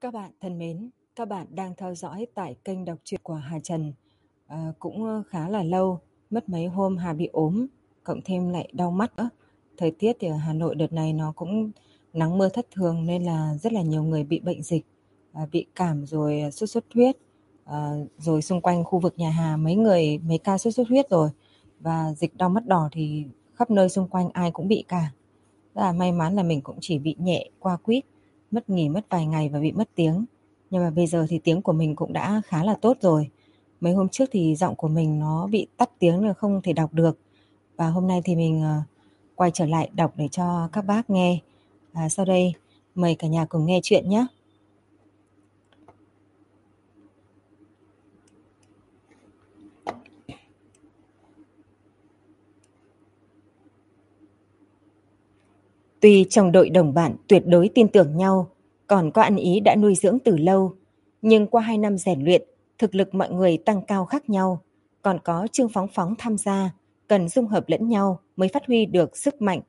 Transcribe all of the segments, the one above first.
Các bạn thân mến, các bạn đang theo dõi tại kênh đọc truyện của Hà Trần. Cũng khá là lâu, mất mấy hôm Hà bị ốm, cộng thêm lại đau mắt nữa. Thời tiết thì ở Hà Nội đợt này nó cũng nắng mưa thất thường nên là rất là nhiều người bị bệnh dịch, bị cảm rồi sốt xuất huyết. Rồi xung quanh khu vực nhà Hà mấy ca sốt xuất huyết rồi, và dịch đau mắt đỏ thì khắp nơi xung quanh ai cũng bị cả. Rất là may mắn là mình cũng chỉ bị nhẹ qua quýt, nghỉ mất vài ngày và bị mất tiếng. Nhưng mà bây giờ thì tiếng của mình cũng đã khá là tốt rồi. Mấy hôm trước thì giọng của mình nó bị tắt tiếng nên không thể đọc được. Và hôm nay thì mình quay trở lại đọc để cho các bác nghe. Sau đây mời cả nhà cùng nghe chuyện nhé. Tuy trong đội đồng bạn tuyệt đối tin tưởng nhau, còn có ăn ý đã nuôi dưỡng từ lâu, nhưng qua 2 năm rèn luyện, thực lực mọi người tăng cao khác nhau, còn có Trương Phóng Phóng tham gia, cần dung hợp lẫn nhau mới phát huy được sức mạnh.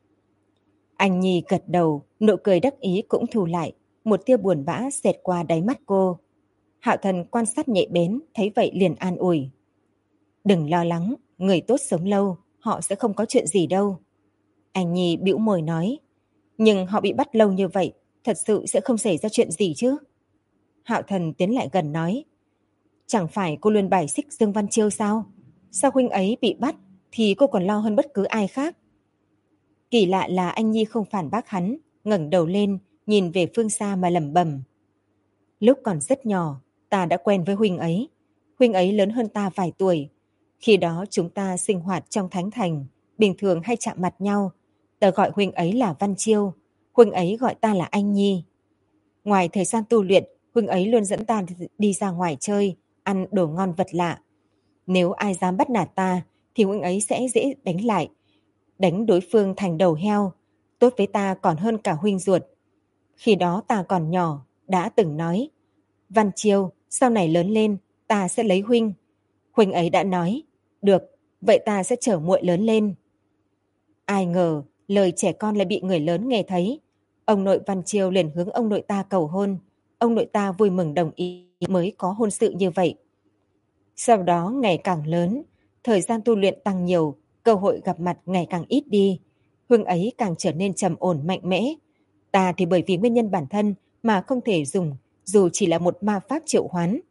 Anh Nhi gật đầu, nụ cười đắc ý cũng thu lại, một tia buồn bã xẹt qua đáy mắt cô. Hạo Thần quan sát nhạy bén, thấy vậy liền an ủi. Đừng lo lắng, người tốt sống lâu, họ sẽ không có chuyện gì đâu. Anh Nhi bĩu môi nói. Nhưng họ bị bắt lâu như vậy, thật sự sẽ không xảy ra chuyện gì chứ? Hạo Thần tiến lại gần nói. Chẳng phải cô luôn bài xích Dương Văn Chiêu sao? Sao huynh ấy bị bắt thì cô còn lo hơn bất cứ ai khác? Kỳ lạ là anh Nhi không phản bác hắn, ngẩng đầu lên, nhìn về phương xa mà lẩm bẩm. Lúc còn rất nhỏ, ta đã quen với huynh ấy. Huynh ấy lớn hơn ta vài tuổi. Khi đó chúng ta sinh hoạt trong thánh thành, bình thường hay chạm mặt nhau. Ta gọi huynh ấy là Văn Chiêu, huynh ấy gọi ta là Anh Nhi. Ngoài thời gian tu luyện, huynh ấy luôn dẫn ta đi ra ngoài chơi, ăn đồ ngon vật lạ. Nếu ai dám bắt nạt ta, thì huynh ấy sẽ dễ đánh lại, đánh đối phương thành đầu heo, tốt với ta còn hơn cả huynh ruột. Khi đó ta còn nhỏ, đã từng nói, Văn Chiêu, sau này lớn lên, ta sẽ lấy huynh. Huynh ấy đã nói, được, vậy ta sẽ chở muội lớn lên. Ai ngờ, lời trẻ con lại bị người lớn nghe thấy. Ông nội Văn Chiêu liền hướng ông nội ta cầu hôn. Ông nội ta vui mừng đồng ý mới có hôn sự như vậy. Sau đó ngày càng lớn, thời gian tu luyện tăng nhiều, cơ hội gặp mặt ngày càng ít đi. Huynh ấy càng trở nên trầm ổn mạnh mẽ. Ta thì bởi vì nguyên nhân bản thân mà không thể dùng, dù chỉ là một ma pháp triệu hoán.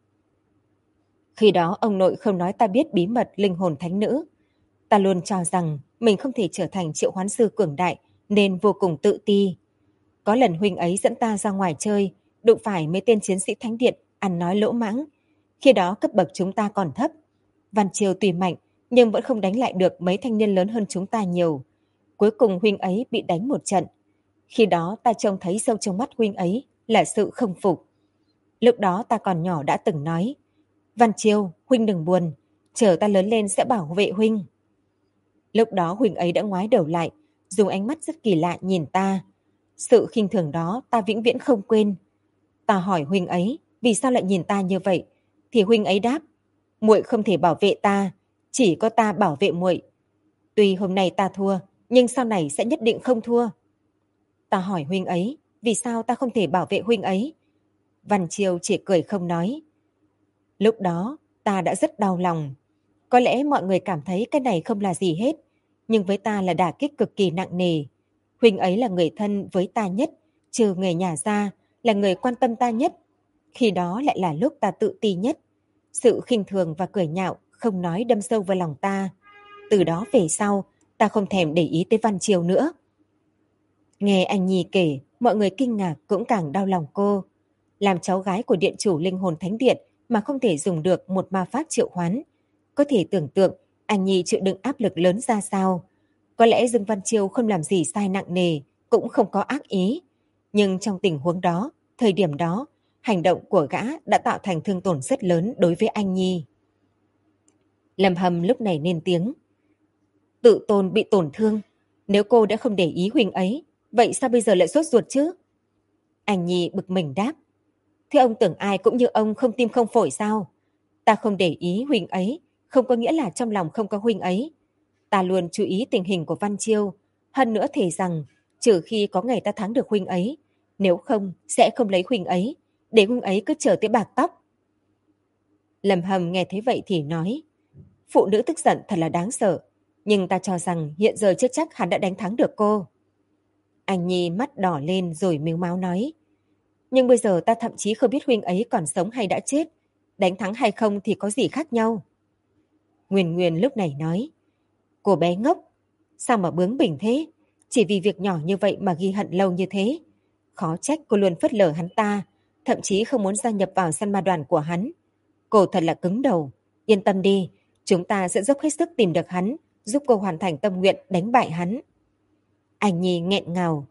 Khi đó ông nội không nói ta biết bí mật linh hồn thánh nữ. Ta luôn cho rằng mình không thể trở thành triệu hoán sư cường đại nên vô cùng tự ti. Có lần huynh ấy dẫn ta ra ngoài chơi, đụng phải mấy tên chiến sĩ thánh điện ăn nói lỗ mãng. Khi đó cấp bậc chúng ta còn thấp. Văn Chiêu tuy mạnh nhưng vẫn không đánh lại được mấy thanh niên lớn hơn chúng ta nhiều. Cuối cùng huynh ấy bị đánh một trận. Khi đó ta trông thấy sâu trong mắt huynh ấy là sự không phục. Lúc đó ta còn nhỏ đã từng nói, Văn Chiêu, huynh đừng buồn, chờ ta lớn lên sẽ bảo vệ huynh. Lúc đó huynh ấy đã ngoái đầu lại, dùng ánh mắt rất kỳ lạ nhìn ta. Sự khinh thường đó ta vĩnh viễn không quên. Ta hỏi huynh ấy, vì sao lại nhìn ta như vậy? Thì huynh ấy đáp, muội không thể bảo vệ ta, chỉ có ta bảo vệ muội. Tuy hôm nay ta thua, nhưng sau này sẽ nhất định không thua. Ta hỏi huynh ấy, vì sao ta không thể bảo vệ huynh ấy? Văn Chiêu chỉ cười không nói. Lúc đó, ta đã rất đau lòng. Có lẽ mọi người cảm thấy cái này không là gì hết, nhưng với ta là đả kích cực kỳ nặng nề. Huynh ấy là người thân với ta nhất, trừ người nhà ra, là người quan tâm ta nhất. Khi đó lại là lúc ta tự ti nhất. Sự khinh thường và cười nhạo không nói đâm sâu vào lòng ta. Từ đó về sau, ta không thèm để ý tới Văn Chiêu nữa. Nghe anh Nhi kể, mọi người kinh ngạc cũng càng đau lòng cô. Làm cháu gái của điện chủ linh hồn thánh điện mà không thể dùng được một ma pháp triệu hoán. Có thể tưởng tượng anh Nhi chịu đựng áp lực lớn ra sao. Có lẽ Dương Văn Chiêu không làm gì sai nặng nề, cũng không có ác ý. Nhưng trong tình huống đó, thời điểm đó, hành động của gã đã tạo thành thương tổn rất lớn đối với anh Nhi. Lâm Hâm lúc này lên tiếng. Tự tôn bị tổn thương. Nếu cô đã không để ý huynh ấy, vậy sao bây giờ lại sốt ruột chứ? Anh Nhi bực mình đáp. Thế ông tưởng ai cũng như ông không tim không phổi sao? Ta không để ý huynh ấy, không có nghĩa là trong lòng không có huynh ấy. Ta luôn chú ý tình hình của Văn Chiêu. Hơn nữa thề rằng, trừ khi có ngày ta thắng được huynh ấy, nếu không, sẽ không lấy huynh ấy. để huynh ấy cứ chờ tới bạc tóc. Lâm Hâm nghe thấy vậy thì nói, phụ nữ tức giận thật là đáng sợ, nhưng ta cho rằng hiện giờ chưa chắc hắn đã đánh thắng được cô. Anh Nhi mắt đỏ lên rồi mếu máo nói, nhưng bây giờ ta thậm chí không biết huynh ấy còn sống hay đã chết, đánh thắng hay không thì có gì khác nhau. Nguyên Nguyên lúc này nói, cô bé ngốc, sao mà bướng bỉnh thế, chỉ vì việc nhỏ như vậy mà ghi hận lâu như thế. Khó trách cô luôn phớt lờ hắn ta, thậm chí không muốn gia nhập vào săn ma đoàn của hắn. Cô thật là cứng đầu, yên tâm đi, chúng ta sẽ dốc hết sức tìm được hắn, giúp cô hoàn thành tâm nguyện đánh bại hắn. Anh Nhi nghẹn ngào,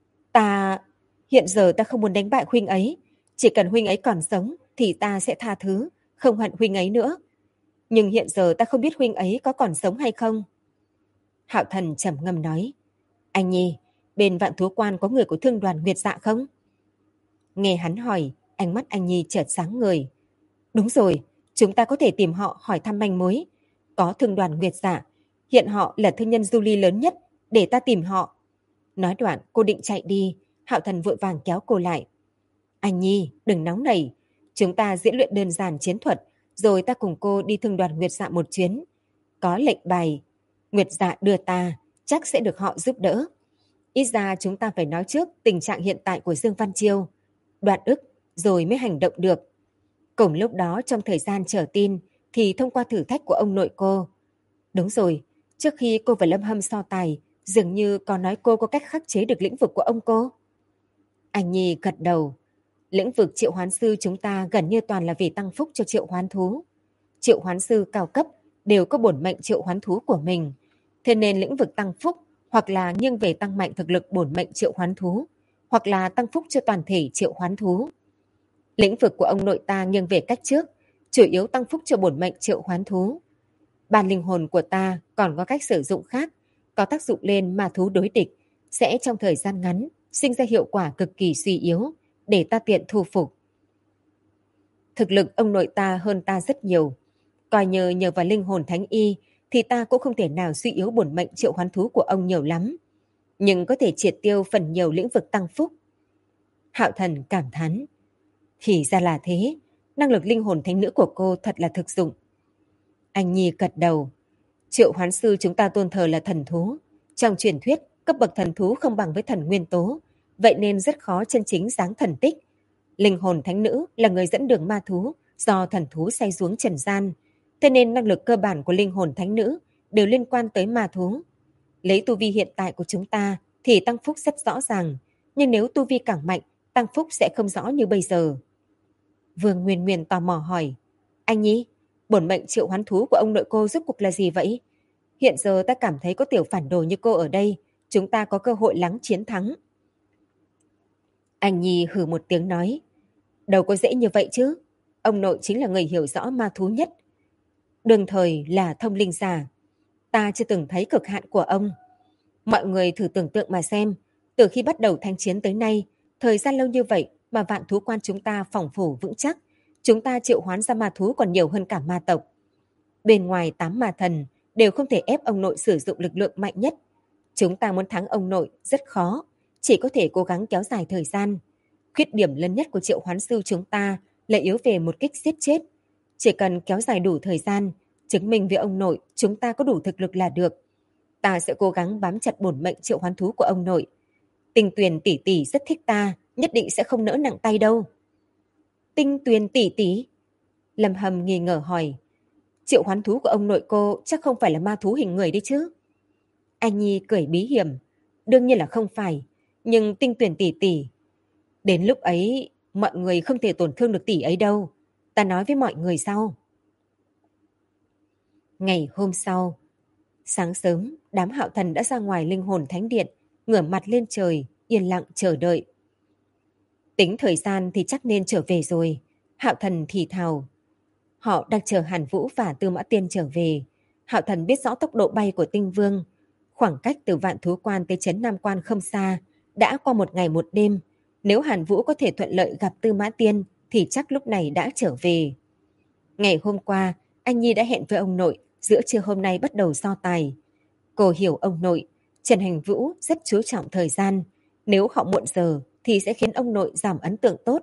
hiện giờ ta không muốn đánh bại huynh ấy, chỉ cần huynh ấy còn sống thì ta sẽ tha thứ, không hận huynh ấy nữa. Nhưng hiện giờ ta không biết huynh ấy có còn sống hay không. Hạo Thần trầm ngâm nói, anh Nhi, bên Vạn Thú Quan có người của thương đoàn Nguyệt Dạ không? Nghe hắn hỏi, ánh mắt anh Nhi chợt sáng ngời. Đúng rồi, chúng ta có thể tìm họ hỏi thăm manh mối. Có thương đoàn Nguyệt Dạ, hiện họ là thương nhân du ly lớn nhất, để ta tìm họ. Nói đoạn cô định chạy đi, Hạo Thần vội vàng kéo cô lại. Anh Nhi, đừng nóng nảy, chúng ta diễn luyện đơn giản chiến thuật, rồi ta cùng cô đi thương đoàn Nguyệt Dạ một chuyến. Có lệnh bài, Nguyệt Dạ đưa ta, chắc sẽ được họ giúp đỡ. Ít ra chúng ta phải nói trước tình trạng hiện tại của Dương Văn Chiêu, đoạn ức, rồi mới hành động được. Cùng lúc đó trong thời gian chờ tin thì thông qua thử thách của ông nội cô. Đúng rồi, trước khi cô và Lâm Hâm so tài, dường như có nói cô có cách khắc chế được lĩnh vực của ông cô. Anh Nhi gật đầu. Lĩnh vực triệu hoán sư chúng ta gần như toàn là vì tăng phúc cho triệu hoán thú. Triệu hoán sư cao cấp đều có bổn mệnh triệu hoán thú của mình. Thế nên lĩnh vực tăng phúc hoặc là nghiêng về tăng mạnh thực lực bổn mệnh triệu hoán thú, hoặc là tăng phúc cho toàn thể triệu hoán thú. Lĩnh vực của ông nội ta nghiêng về cách trước, chủ yếu tăng phúc cho bổn mệnh triệu hoán thú. Bản linh hồn của ta còn có cách sử dụng khác, có tác dụng lên ma thú đối địch, sẽ trong thời gian ngắn sinh ra hiệu quả cực kỳ suy yếu, để ta tiện thu phục. Thực lực ông nội ta hơn ta rất nhiều. Coi như nhờ vào linh hồn thánh y thì ta cũng không thể nào suy yếu bổn mệnh triệu hoán thú của ông nhiều lắm. Nhưng có thể triệt tiêu phần nhiều lĩnh vực tăng phúc. Hạo Thần cảm thán. Thì ra là thế, năng lực linh hồn thánh nữ của cô thật là thực dụng. Anh Nhi gật đầu. Triệu hoán sư chúng ta tôn thờ là thần thú. Trong truyền thuyết, cấp bậc thần thú không bằng với thần nguyên tố, vậy nên rất khó chân chính giáng thần tích. Linh hồn thánh nữ là người dẫn đường ma thú do thần thú say xuống trần gian, thế nên năng lực cơ bản của linh hồn thánh nữ đều liên quan tới ma thú. Lấy tu vi hiện tại của chúng ta thì tăng phúc rất rõ ràng, nhưng nếu tu vi càng mạnh, tăng phúc sẽ không rõ như bây giờ. Vương Nguyên Nguyên tò mò hỏi, anh Nhi, bổn mệnh triệu hoán thú của ông nội cô rốt cuộc là gì vậy? Hiện giờ ta cảm thấy có tiểu phản đồ như cô ở đây, chúng ta có cơ hội lắng chiến thắng. Anh Nhi hừ một tiếng nói, đâu có dễ như vậy chứ, ông nội chính là người hiểu rõ ma thú nhất. Đương thời là thông linh giả, ta chưa từng thấy cực hạn của ông. Mọi người thử tưởng tượng mà xem, từ khi bắt đầu thanh chiến tới nay, thời gian lâu như vậy mà Vạn Thú Quan chúng ta phòng thủ vững chắc, chúng ta triệu hoán ra ma thú còn nhiều hơn cả ma tộc. Bên ngoài 8 ma thần đều không thể ép ông nội sử dụng lực lượng mạnh nhất. Chúng ta muốn thắng ông nội rất khó, chỉ có thể cố gắng kéo dài thời gian. Khuyết điểm lớn nhất của triệu hoán sư chúng ta là yếu về một kích giết chết. Chỉ cần kéo dài đủ thời gian, chứng minh với ông nội chúng ta có đủ thực lực là được. Ta sẽ cố gắng bám chặt bổn mệnh triệu hoán thú của ông nội. Tinh Tuyền tỷ tỷ rất thích ta, nhất định sẽ không nỡ nặng tay đâu. Tinh Tuyền tỷ tỷ? Lâm Hâm nghi ngờ hỏi. Triệu hoán thú của ông nội cô chắc không phải là ma thú hình người đấy chứ? Anh Nhi cười bí hiểm. Đương nhiên là không phải, nhưng Tinh Tuyền tỷ tỷ, đến lúc ấy mọi người không thể tổn thương được tỷ ấy đâu. Ta nói với mọi người sau. Ngày hôm sau, sáng sớm, đám Hạo Thần đã ra ngoài linh hồn thánh điện, ngửa mặt lên trời, yên lặng chờ đợi. Tính thời gian thì chắc nên trở về rồi, Hạo Thần thì thào. Họ đang chờ Hàn Vũ và Tư Mã Tiên trở về. Hạo Thần biết rõ tốc độ bay của Tinh Vương. Khoảng cách từ Vạn Thú Quan tới Trấn Nam Quan không xa, đã qua một ngày một đêm. Nếu Hàn Vũ có thể thuận lợi gặp Tư Mã Tiên thì chắc lúc này đã trở về. Ngày hôm qua, anh Nhi đã hẹn với ông nội giữa trưa hôm nay bắt đầu so tài. Cô hiểu ông nội, Trần Hành Vũ rất chú trọng thời gian. Nếu họ muộn giờ thì sẽ khiến ông nội giảm ấn tượng tốt.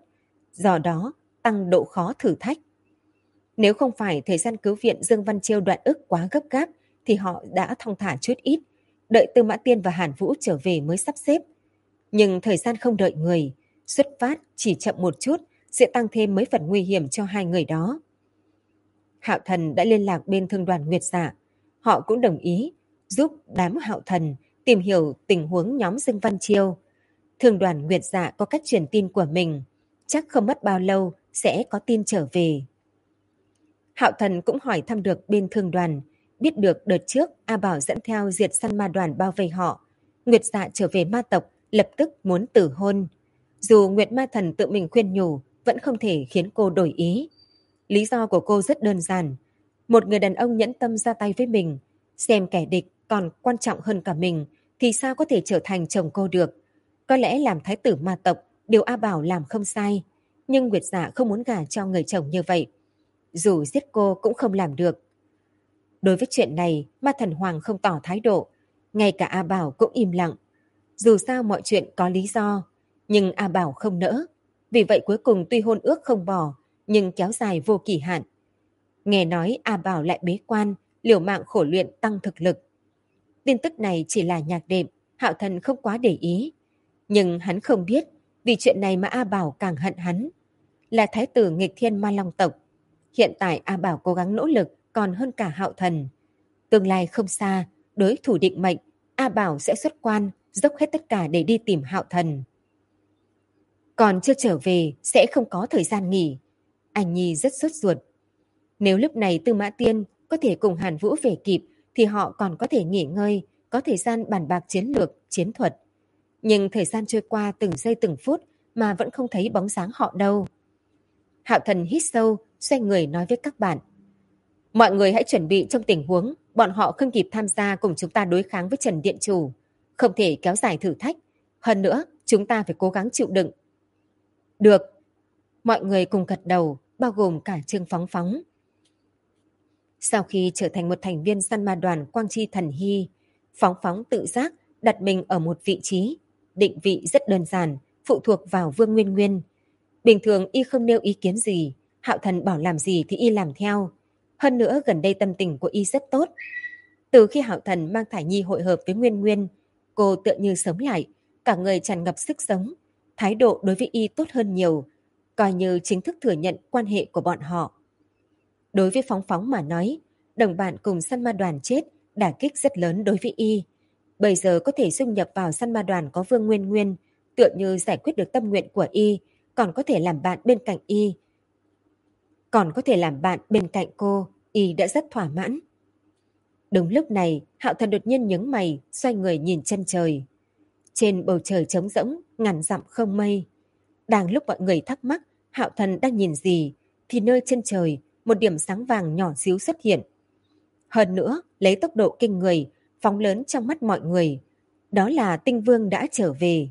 do đó tăng độ khó thử thách. Nếu không phải thời gian cứu viện Dương Văn Chiêu Đoạn Ức quá gấp gáp thì họ đã thong thả chút ít, đợi Tư Mã Tiên và Hàn Vũ trở về mới sắp xếp. Nhưng thời gian không đợi người, xuất phát chỉ chậm một chút sẽ tăng thêm mấy phần nguy hiểm cho hai người đó. Hạo Thần đã liên lạc bên thương đoàn Nguyệt Dạ, họ cũng đồng ý giúp đám Hạo Thần tìm hiểu tình huống nhóm Dương Văn Chiêu. Thương đoàn Nguyệt Dạ có cách truyền tin của mình, chắc không mất bao lâu sẽ có tin trở về. Hạo Thần cũng hỏi thăm được bên thương đoàn, biết được đợt trước A Bảo dẫn theo diệt săn ma đoàn bao vây họ. Nguyệt Dạ trở về ma tộc, lập tức muốn tử hôn. Dù Nguyệt Ma Thần tự mình khuyên nhủ, vẫn không thể khiến cô đổi ý. Lý do của cô rất đơn giản. Một người đàn ông nhẫn tâm ra tay với mình, xem kẻ địch còn quan trọng hơn cả mình, thì sao có thể trở thành chồng cô được. Có lẽ làm thái tử ma tộc, điều A Bảo làm không sai. Nhưng Nguyệt Dạ không muốn gả cho người chồng như vậy. Dù giết cô cũng không làm được. Đối với chuyện này, Ma Thần Hoàng không tỏ thái độ. Ngay cả A Bảo cũng im lặng. Dù sao mọi chuyện có lý do, nhưng A Bảo không nỡ. Vì vậy cuối cùng tuy hôn ước không bỏ, nhưng kéo dài vô kỳ hạn. Nghe nói A Bảo lại bế quan, liều mạng khổ luyện tăng thực lực. Tin tức này chỉ là nhạc đệm, Hạo Thần không quá để ý. Nhưng hắn không biết, vì chuyện này mà A Bảo càng hận hắn. Là thái tử nghịch thiên ma long tộc. Hiện tại A Bảo cố gắng nỗ lực còn hơn cả Hạo Thần. Tương lai không xa, đối thủ định mệnh, A Bảo sẽ xuất quan, dốc hết tất cả để đi tìm Hạo Thần. Còn chưa trở về, sẽ không có thời gian nghỉ. Anh Nhi rất sốt ruột. Nếu lúc này Tư Mã Tiên có thể cùng Hàn Vũ về kịp, thì họ còn có thể nghỉ ngơi, có thời gian bàn bạc chiến lược, chiến thuật. Nhưng thời gian trôi qua từng giây từng phút mà vẫn không thấy bóng dáng họ đâu. Hạo Thần hít sâu, xoay người nói với các bạn. Mọi người hãy chuẩn bị trong tình huống bọn họ không kịp tham gia cùng chúng ta đối kháng với Trần Điện Chủ. Không thể kéo dài thử thách. Hơn nữa, chúng ta phải cố gắng chịu đựng. Được. Mọi người cùng gật đầu, bao gồm cả Trương Phóng Phóng. Sau khi trở thành một thành viên săn ma đoàn Quang Chi Thần Hy, Phóng Phóng tự giác đặt mình ở một vị trí. Định vị rất đơn giản, phụ thuộc vào Vương Nguyên Nguyên. Bình thường y không nêu ý kiến gì, Hạo Thần bảo làm gì thì y làm theo. Hơn nữa gần đây tâm tình của y rất tốt. Từ khi Hạo Thần mang Thải Nhi hội hợp với Nguyên Nguyên, cô tựa như sống lại, cả người tràn ngập sức sống. Thái độ đối với y tốt hơn nhiều, coi như chính thức thừa nhận quan hệ của bọn họ. Đối với Phóng Phóng mà nói, đồng bạn cùng săn ma đoàn chết, đả kích rất lớn đối với y. Bây giờ có thể dung nhập vào săn ma đoàn có Vương Nguyên Nguyên, tựa như giải quyết được tâm nguyện của y, còn có thể làm bạn bên cạnh y. Còn có thể làm bạn bên cạnh cô, y đã rất thỏa mãn. Đúng lúc này, Hạo Thần đột nhiên nhướng mày, xoay người nhìn chân trời. Trên bầu trời trống rỗng, ngàn dặm không mây. Đang lúc mọi người thắc mắc Hạo Thần đang nhìn gì, thì nơi chân trời, một điểm sáng vàng nhỏ xíu xuất hiện. Hơn nữa, lấy tốc độ kinh người, phóng lớn trong mắt mọi người. Đó là Tinh Vương đã trở về.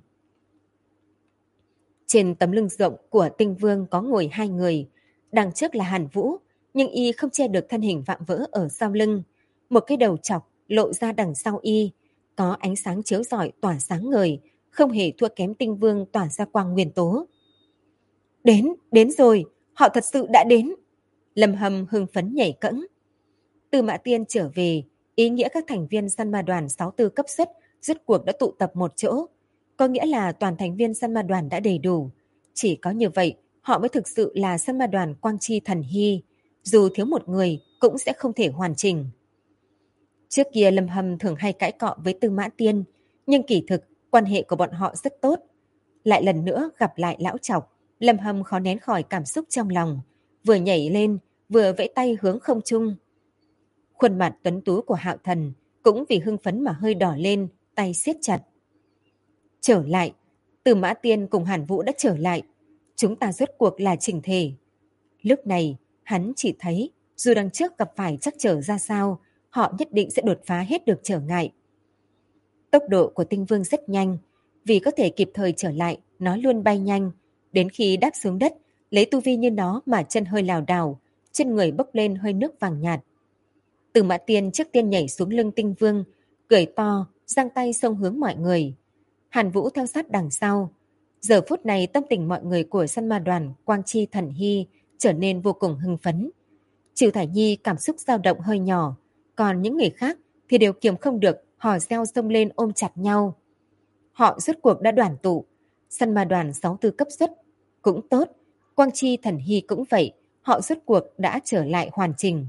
Trên tấm lưng rộng của Tinh Vương có ngồi hai người. Đằng trước là Hàn Vũ, nhưng y không che được thân hình vạm vỡ ở sau lưng. Một cái đầu chọc lộ ra đằng sau y, có ánh sáng chiếu rọi tỏa sáng ngời, không hề thua kém Tinh Vương tỏa ra quang nguyên tố. Đến rồi, họ thật sự đã đến. Lâm Hâm hưng phấn nhảy cẫng. Tư Mã Tiên trở về, ý nghĩa các thành viên săn ma đoàn 64 cấp xuất rốt cuộc đã tụ tập một chỗ. Có nghĩa là toàn thành viên săn ma đoàn đã đầy đủ. Chỉ có như vậy, họ mới thực sự là săn ma đoàn Quang Chi Thần Hy. Dù thiếu một người cũng sẽ không thể hoàn chỉnh. Trước kia Lâm Hâm thường hay cãi cọ với Tư Mã Tiên, nhưng kỳ thực quan hệ của bọn họ rất tốt. Lại lần nữa gặp lại lão chọc, Lâm Hâm khó nén khỏi cảm xúc trong lòng, vừa nhảy lên, vừa vẫy tay hướng không trung. Khuôn mặt tuấn tú của Hạo Thần cũng vì hưng phấn mà hơi đỏ lên, tay siết chặt. Trở lại, Tư Mã Tiên cùng Hàn Vũ đã trở lại. Chúng ta rốt cuộc là chỉnh thể. Lúc này, hắn chỉ thấy, dù đằng trước gặp phải trắc trở ra sao, họ nhất định sẽ đột phá hết được trở ngại. Tốc độ của Tinh Vương rất nhanh, vì có thể kịp thời trở lại, nó luôn bay nhanh. Đến khi đáp xuống đất, lấy tu vi như nó mà chân hơi lảo đảo, trên người bốc lên hơi nước vàng nhạt. Từ Mã Tiên trước tiên nhảy xuống lưng Tinh Vương, cười to, giang tay xông hướng mọi người. Hàn Vũ theo sát đằng sau. Giờ phút này tâm tình mọi người của săn ma đoàn Quang Chi Thần Hy trở nên vô cùng hưng phấn. Trừ Thải Nhi cảm xúc dao động hơi nhỏ, còn những người khác thì đều kiềm không được, hò reo xông lên ôm chặt nhau. Họ rốt cuộc đã đoàn tụ, săn ma đoàn 64 cấp xuất cũng tốt, Quang Chi Thần Hy cũng vậy, họ rốt cuộc đã trở lại hoàn chỉnh.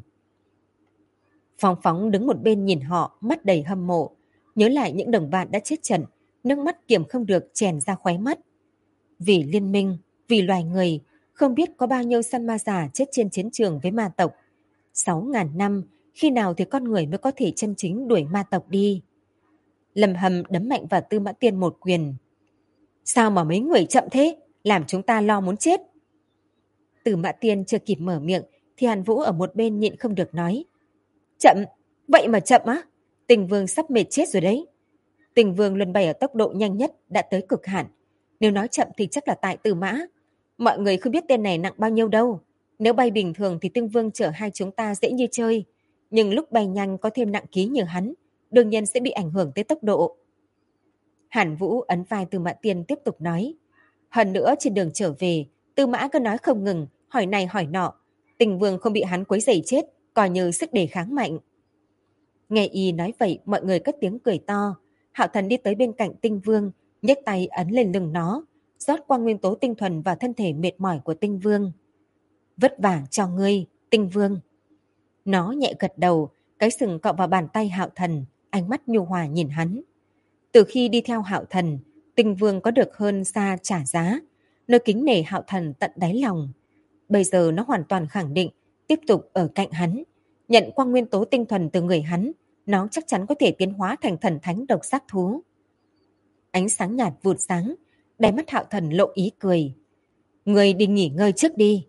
Phong Phóng đứng một bên nhìn họ, mắt đầy hâm mộ, nhớ lại những đồng bạn đã chết trận, nước mắt kiềm không được chèn ra khóe mắt. Vì liên minh, vì loài người, không biết có bao nhiêu săn ma già chết trên chiến trường với ma tộc. 6.000 năm, khi nào thì con người mới có thể chân chính đuổi ma tộc đi? Lâm Hầm đấm mạnh vào Tư Mã Tiên một quyền. Sao mà mấy người chậm thế? Làm chúng ta lo muốn chết. Tư Mã Tiên chưa kịp mở miệng thì Hàn Vũ ở một bên nhịn không được nói. Chậm? Vậy mà chậm á? Tình Vương sắp mệt chết rồi đấy. Tình Vương luôn bay ở tốc độ nhanh nhất đã tới cực hạn. Nếu nói chậm thì chắc là tại Tư Mã. Mọi người không biết tên này nặng bao nhiêu đâu. Nếu bay bình thường thì Tinh Vương chở hai chúng ta dễ như chơi. Nhưng lúc bay nhanh có thêm nặng ký như hắn, đương nhiên sẽ bị ảnh hưởng tới tốc độ. Hàn Vũ ấn vai Tư Mã Tiên tiếp tục nói. Hơn nữa trên đường trở về, Tư Mã cứ nói không ngừng, hỏi này hỏi nọ. Tình Vương không bị hắn quấy rầy chết, coi như sức đề kháng mạnh. Nghe y nói vậy, mọi người cất tiếng cười to. Hạo Thần đi tới bên cạnh Tinh Vương, nhấc tay ấn lên lưng nó, rót quang nguyên tố tinh thuần vào thân thể mệt mỏi của Tinh Vương. Vất vả cho ngươi, Tinh Vương. Nó nhẹ gật đầu, cái sừng cọ vào bàn tay Hạo Thần, ánh mắt nhu hòa nhìn hắn. Từ khi đi theo Hạo Thần, Tinh Vương có được hơn xa trả giá, nơi kính nể Hạo Thần tận đáy lòng. Bây giờ nó hoàn toàn khẳng định, tiếp tục ở cạnh hắn, nhận quang nguyên tố tinh thuần từ người hắn, nó chắc chắn có thể tiến hóa thành thần thánh độc giác thú. Ánh sáng nhạt vụt sáng, đáy mắt Hạo Thần lộ ý cười. Người đi nghỉ ngơi trước đi.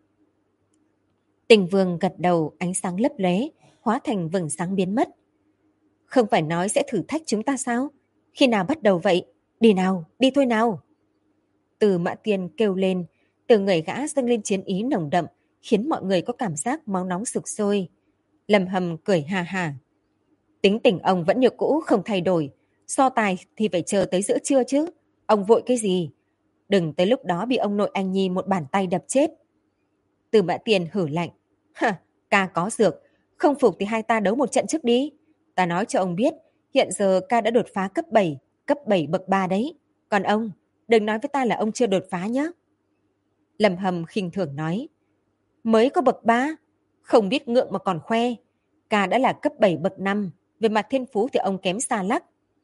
Tình Vương gật đầu, ánh sáng lấp lóe, hóa thành vầng sáng biến mất. Không phải nói sẽ thử thách chúng ta sao? Khi nào bắt đầu vậy? Đi nào, đi thôi nào. Từ Mã Tiên kêu lên, từ người gã dâng lên chiến ý nồng đậm, khiến mọi người có cảm giác máu nóng sục sôi. Lâm Hầm cười hà hà. Tính tình ông vẫn như cũ không thay đổi, so tài thì phải chờ tới giữa trưa chứ. Ông vội cái gì? Đừng tới lúc đó bị ông nội anh Nhi một bàn tay đập chết. Từ Mã Tiên hử lạnh. Hả, ca có dược, không phục thì hai ta đấu một trận trước đi. Ta nói cho ông biết, hiện giờ ca đã đột phá cấp 7 bậc 3 đấy. Còn ông, đừng nói với ta là ông chưa đột phá nhé. Lâm Hầm khinh thường nói. Mới có bậc 3, không biết ngượng mà còn khoe. Ca đã là cấp 7 bậc 5, về mặt thiên phú thì ông kém xa lắc.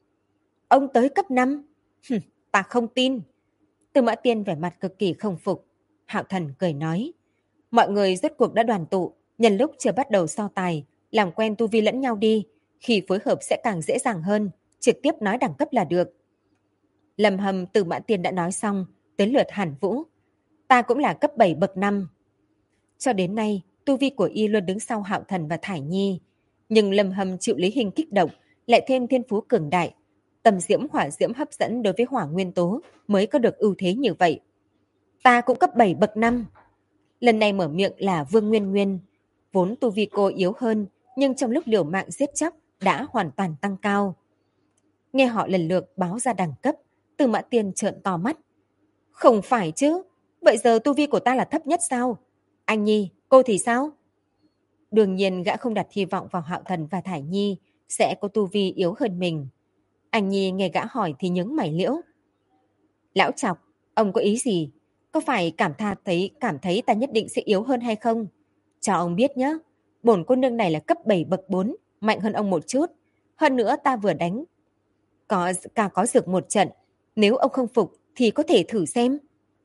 Ông tới cấp 5? Ta không tin. Từ Mã Tiên vẻ mặt cực kỳ không phục. Hạo Thần cười nói. Mọi người rốt cuộc đã đoàn tụ, nhân lúc chưa bắt đầu so tài, làm quen tu vi lẫn nhau đi, khi phối hợp sẽ càng dễ dàng hơn, trực tiếp nói đẳng cấp là được. Lâm Hầm Từ Mã Tiên đã nói xong, tới lượt Hàn Vũ. Ta cũng là cấp 7 bậc 5. Cho đến nay, tu vi của y luôn đứng sau Hạo Thần và Thải Nhi. Nhưng Lâm Hầm chịu lý hình kích động, lại thêm thiên phú cường đại. Tầm diễm hỏa diễm hấp dẫn đối với hỏa nguyên tố mới có được ưu thế như vậy. Ta cũng cấp 7 bậc 5. Lần này mở miệng là Vương Nguyên Nguyên. Vốn tu vi cô yếu hơn, nhưng trong lúc liều mạng giết chóc đã hoàn toàn tăng cao. Nghe họ lần lượt báo ra đẳng cấp, Từ Mã Tiên trợn to mắt. Không phải chứ, vậy giờ tu vi của ta là thấp nhất sao? Anh Nhi, cô thì sao? Đương nhiên gã không đặt hy vọng vào Hạo Thần và Thải Nhi sẽ có tu vi yếu hơn mình. Anh Nhi nghe gã hỏi thì nhướng mày liễu. Lão Chọc, ông có ý gì? Có phải cảm thấy ta nhất định sẽ yếu hơn hay không? Cho ông biết nhé, bổn cô nương này là cấp 7 bậc 4, mạnh hơn ông một chút. Hơn nữa ta vừa đánh. Có dược một trận, nếu ông không phục thì có thể thử xem.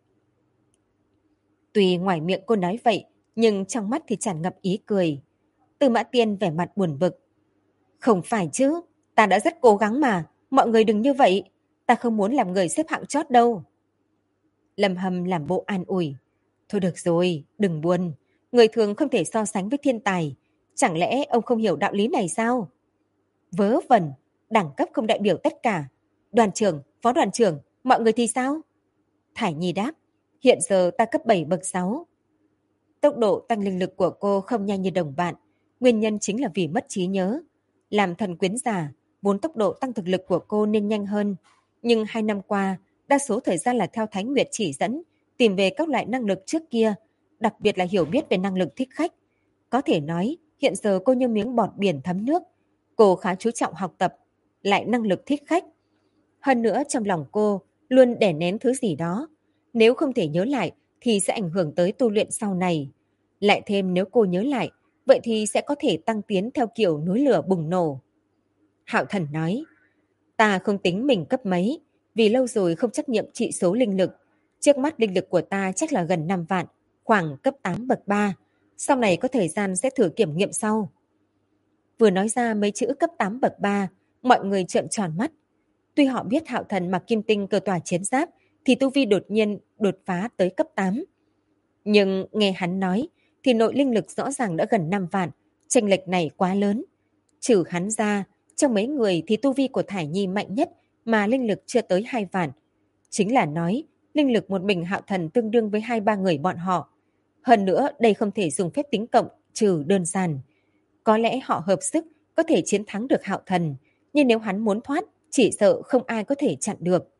Tuy ngoài miệng cô nói vậy, nhưng trong mắt thì tràn ngập ý cười. Từ Mã Tiên vẻ mặt buồn bực. Không phải chứ, ta đã rất cố gắng mà, mọi người đừng như vậy. Ta không muốn làm người xếp hạng chót đâu. Lâm Hầm làm bộ an ủi. Thôi được rồi, đừng buồn. Người thường không thể so sánh với thiên tài. Chẳng lẽ ông không hiểu đạo lý này sao? Vớ vẩn, đẳng cấp không đại biểu tất cả. Đoàn trưởng, phó đoàn trưởng, mọi người thì sao? Thải Nhi đáp. Hiện giờ ta cấp 7 bậc 6. Tốc độ tăng linh lực của cô không nhanh như đồng bạn. Nguyên nhân chính là vì mất trí nhớ. Làm thần quyến giả, vốn tốc độ tăng thực lực của cô nên nhanh hơn. Nhưng 2 năm qua, đa số thời gian là theo Thái Nguyệt chỉ dẫn, tìm về các loại năng lực trước kia, đặc biệt là hiểu biết về năng lực thích khách. Có thể nói, hiện giờ cô như miếng bọt biển thấm nước. Cô khá chú trọng học tập, lại năng lực thích khách. Hơn nữa trong lòng cô luôn đè nén thứ gì đó. Nếu không thể nhớ lại thì sẽ ảnh hưởng tới tu luyện sau này. Lại thêm nếu cô nhớ lại, vậy thì sẽ có thể tăng tiến theo kiểu núi lửa bùng nổ. Hạo Thần nói, ta không tính mình cấp mấy, vì lâu rồi không trắc nghiệm trị số linh lực. Trước mắt linh lực của ta chắc là gần 5 vạn, khoảng cấp 8 bậc 3. Sau này có thời gian sẽ thử kiểm nghiệm sau. Vừa nói ra mấy chữ cấp 8 bậc 3, mọi người trợn tròn mắt. Tuy họ biết Hạo Thần mặc kim tinh cơ tòa chiến giáp, thì tu vi đột nhiên đột phá tới cấp 8. Nhưng nghe hắn nói, thì nội linh lực rõ ràng đã gần 5 vạn, chênh lệch này quá lớn. Trừ hắn ra, trong mấy người thì tu vi của Thải Nhi mạnh nhất mà linh lực chưa tới 2 vạn. Chính là nói, linh lực một mình Hạo Thần tương đương với 2-3 người bọn họ. Hơn nữa, đây không thể dùng phép tính cộng, trừ đơn giản. Có lẽ họ hợp sức có thể chiến thắng được Hạo Thần, nhưng nếu hắn muốn thoát, chỉ sợ không ai có thể chặn được.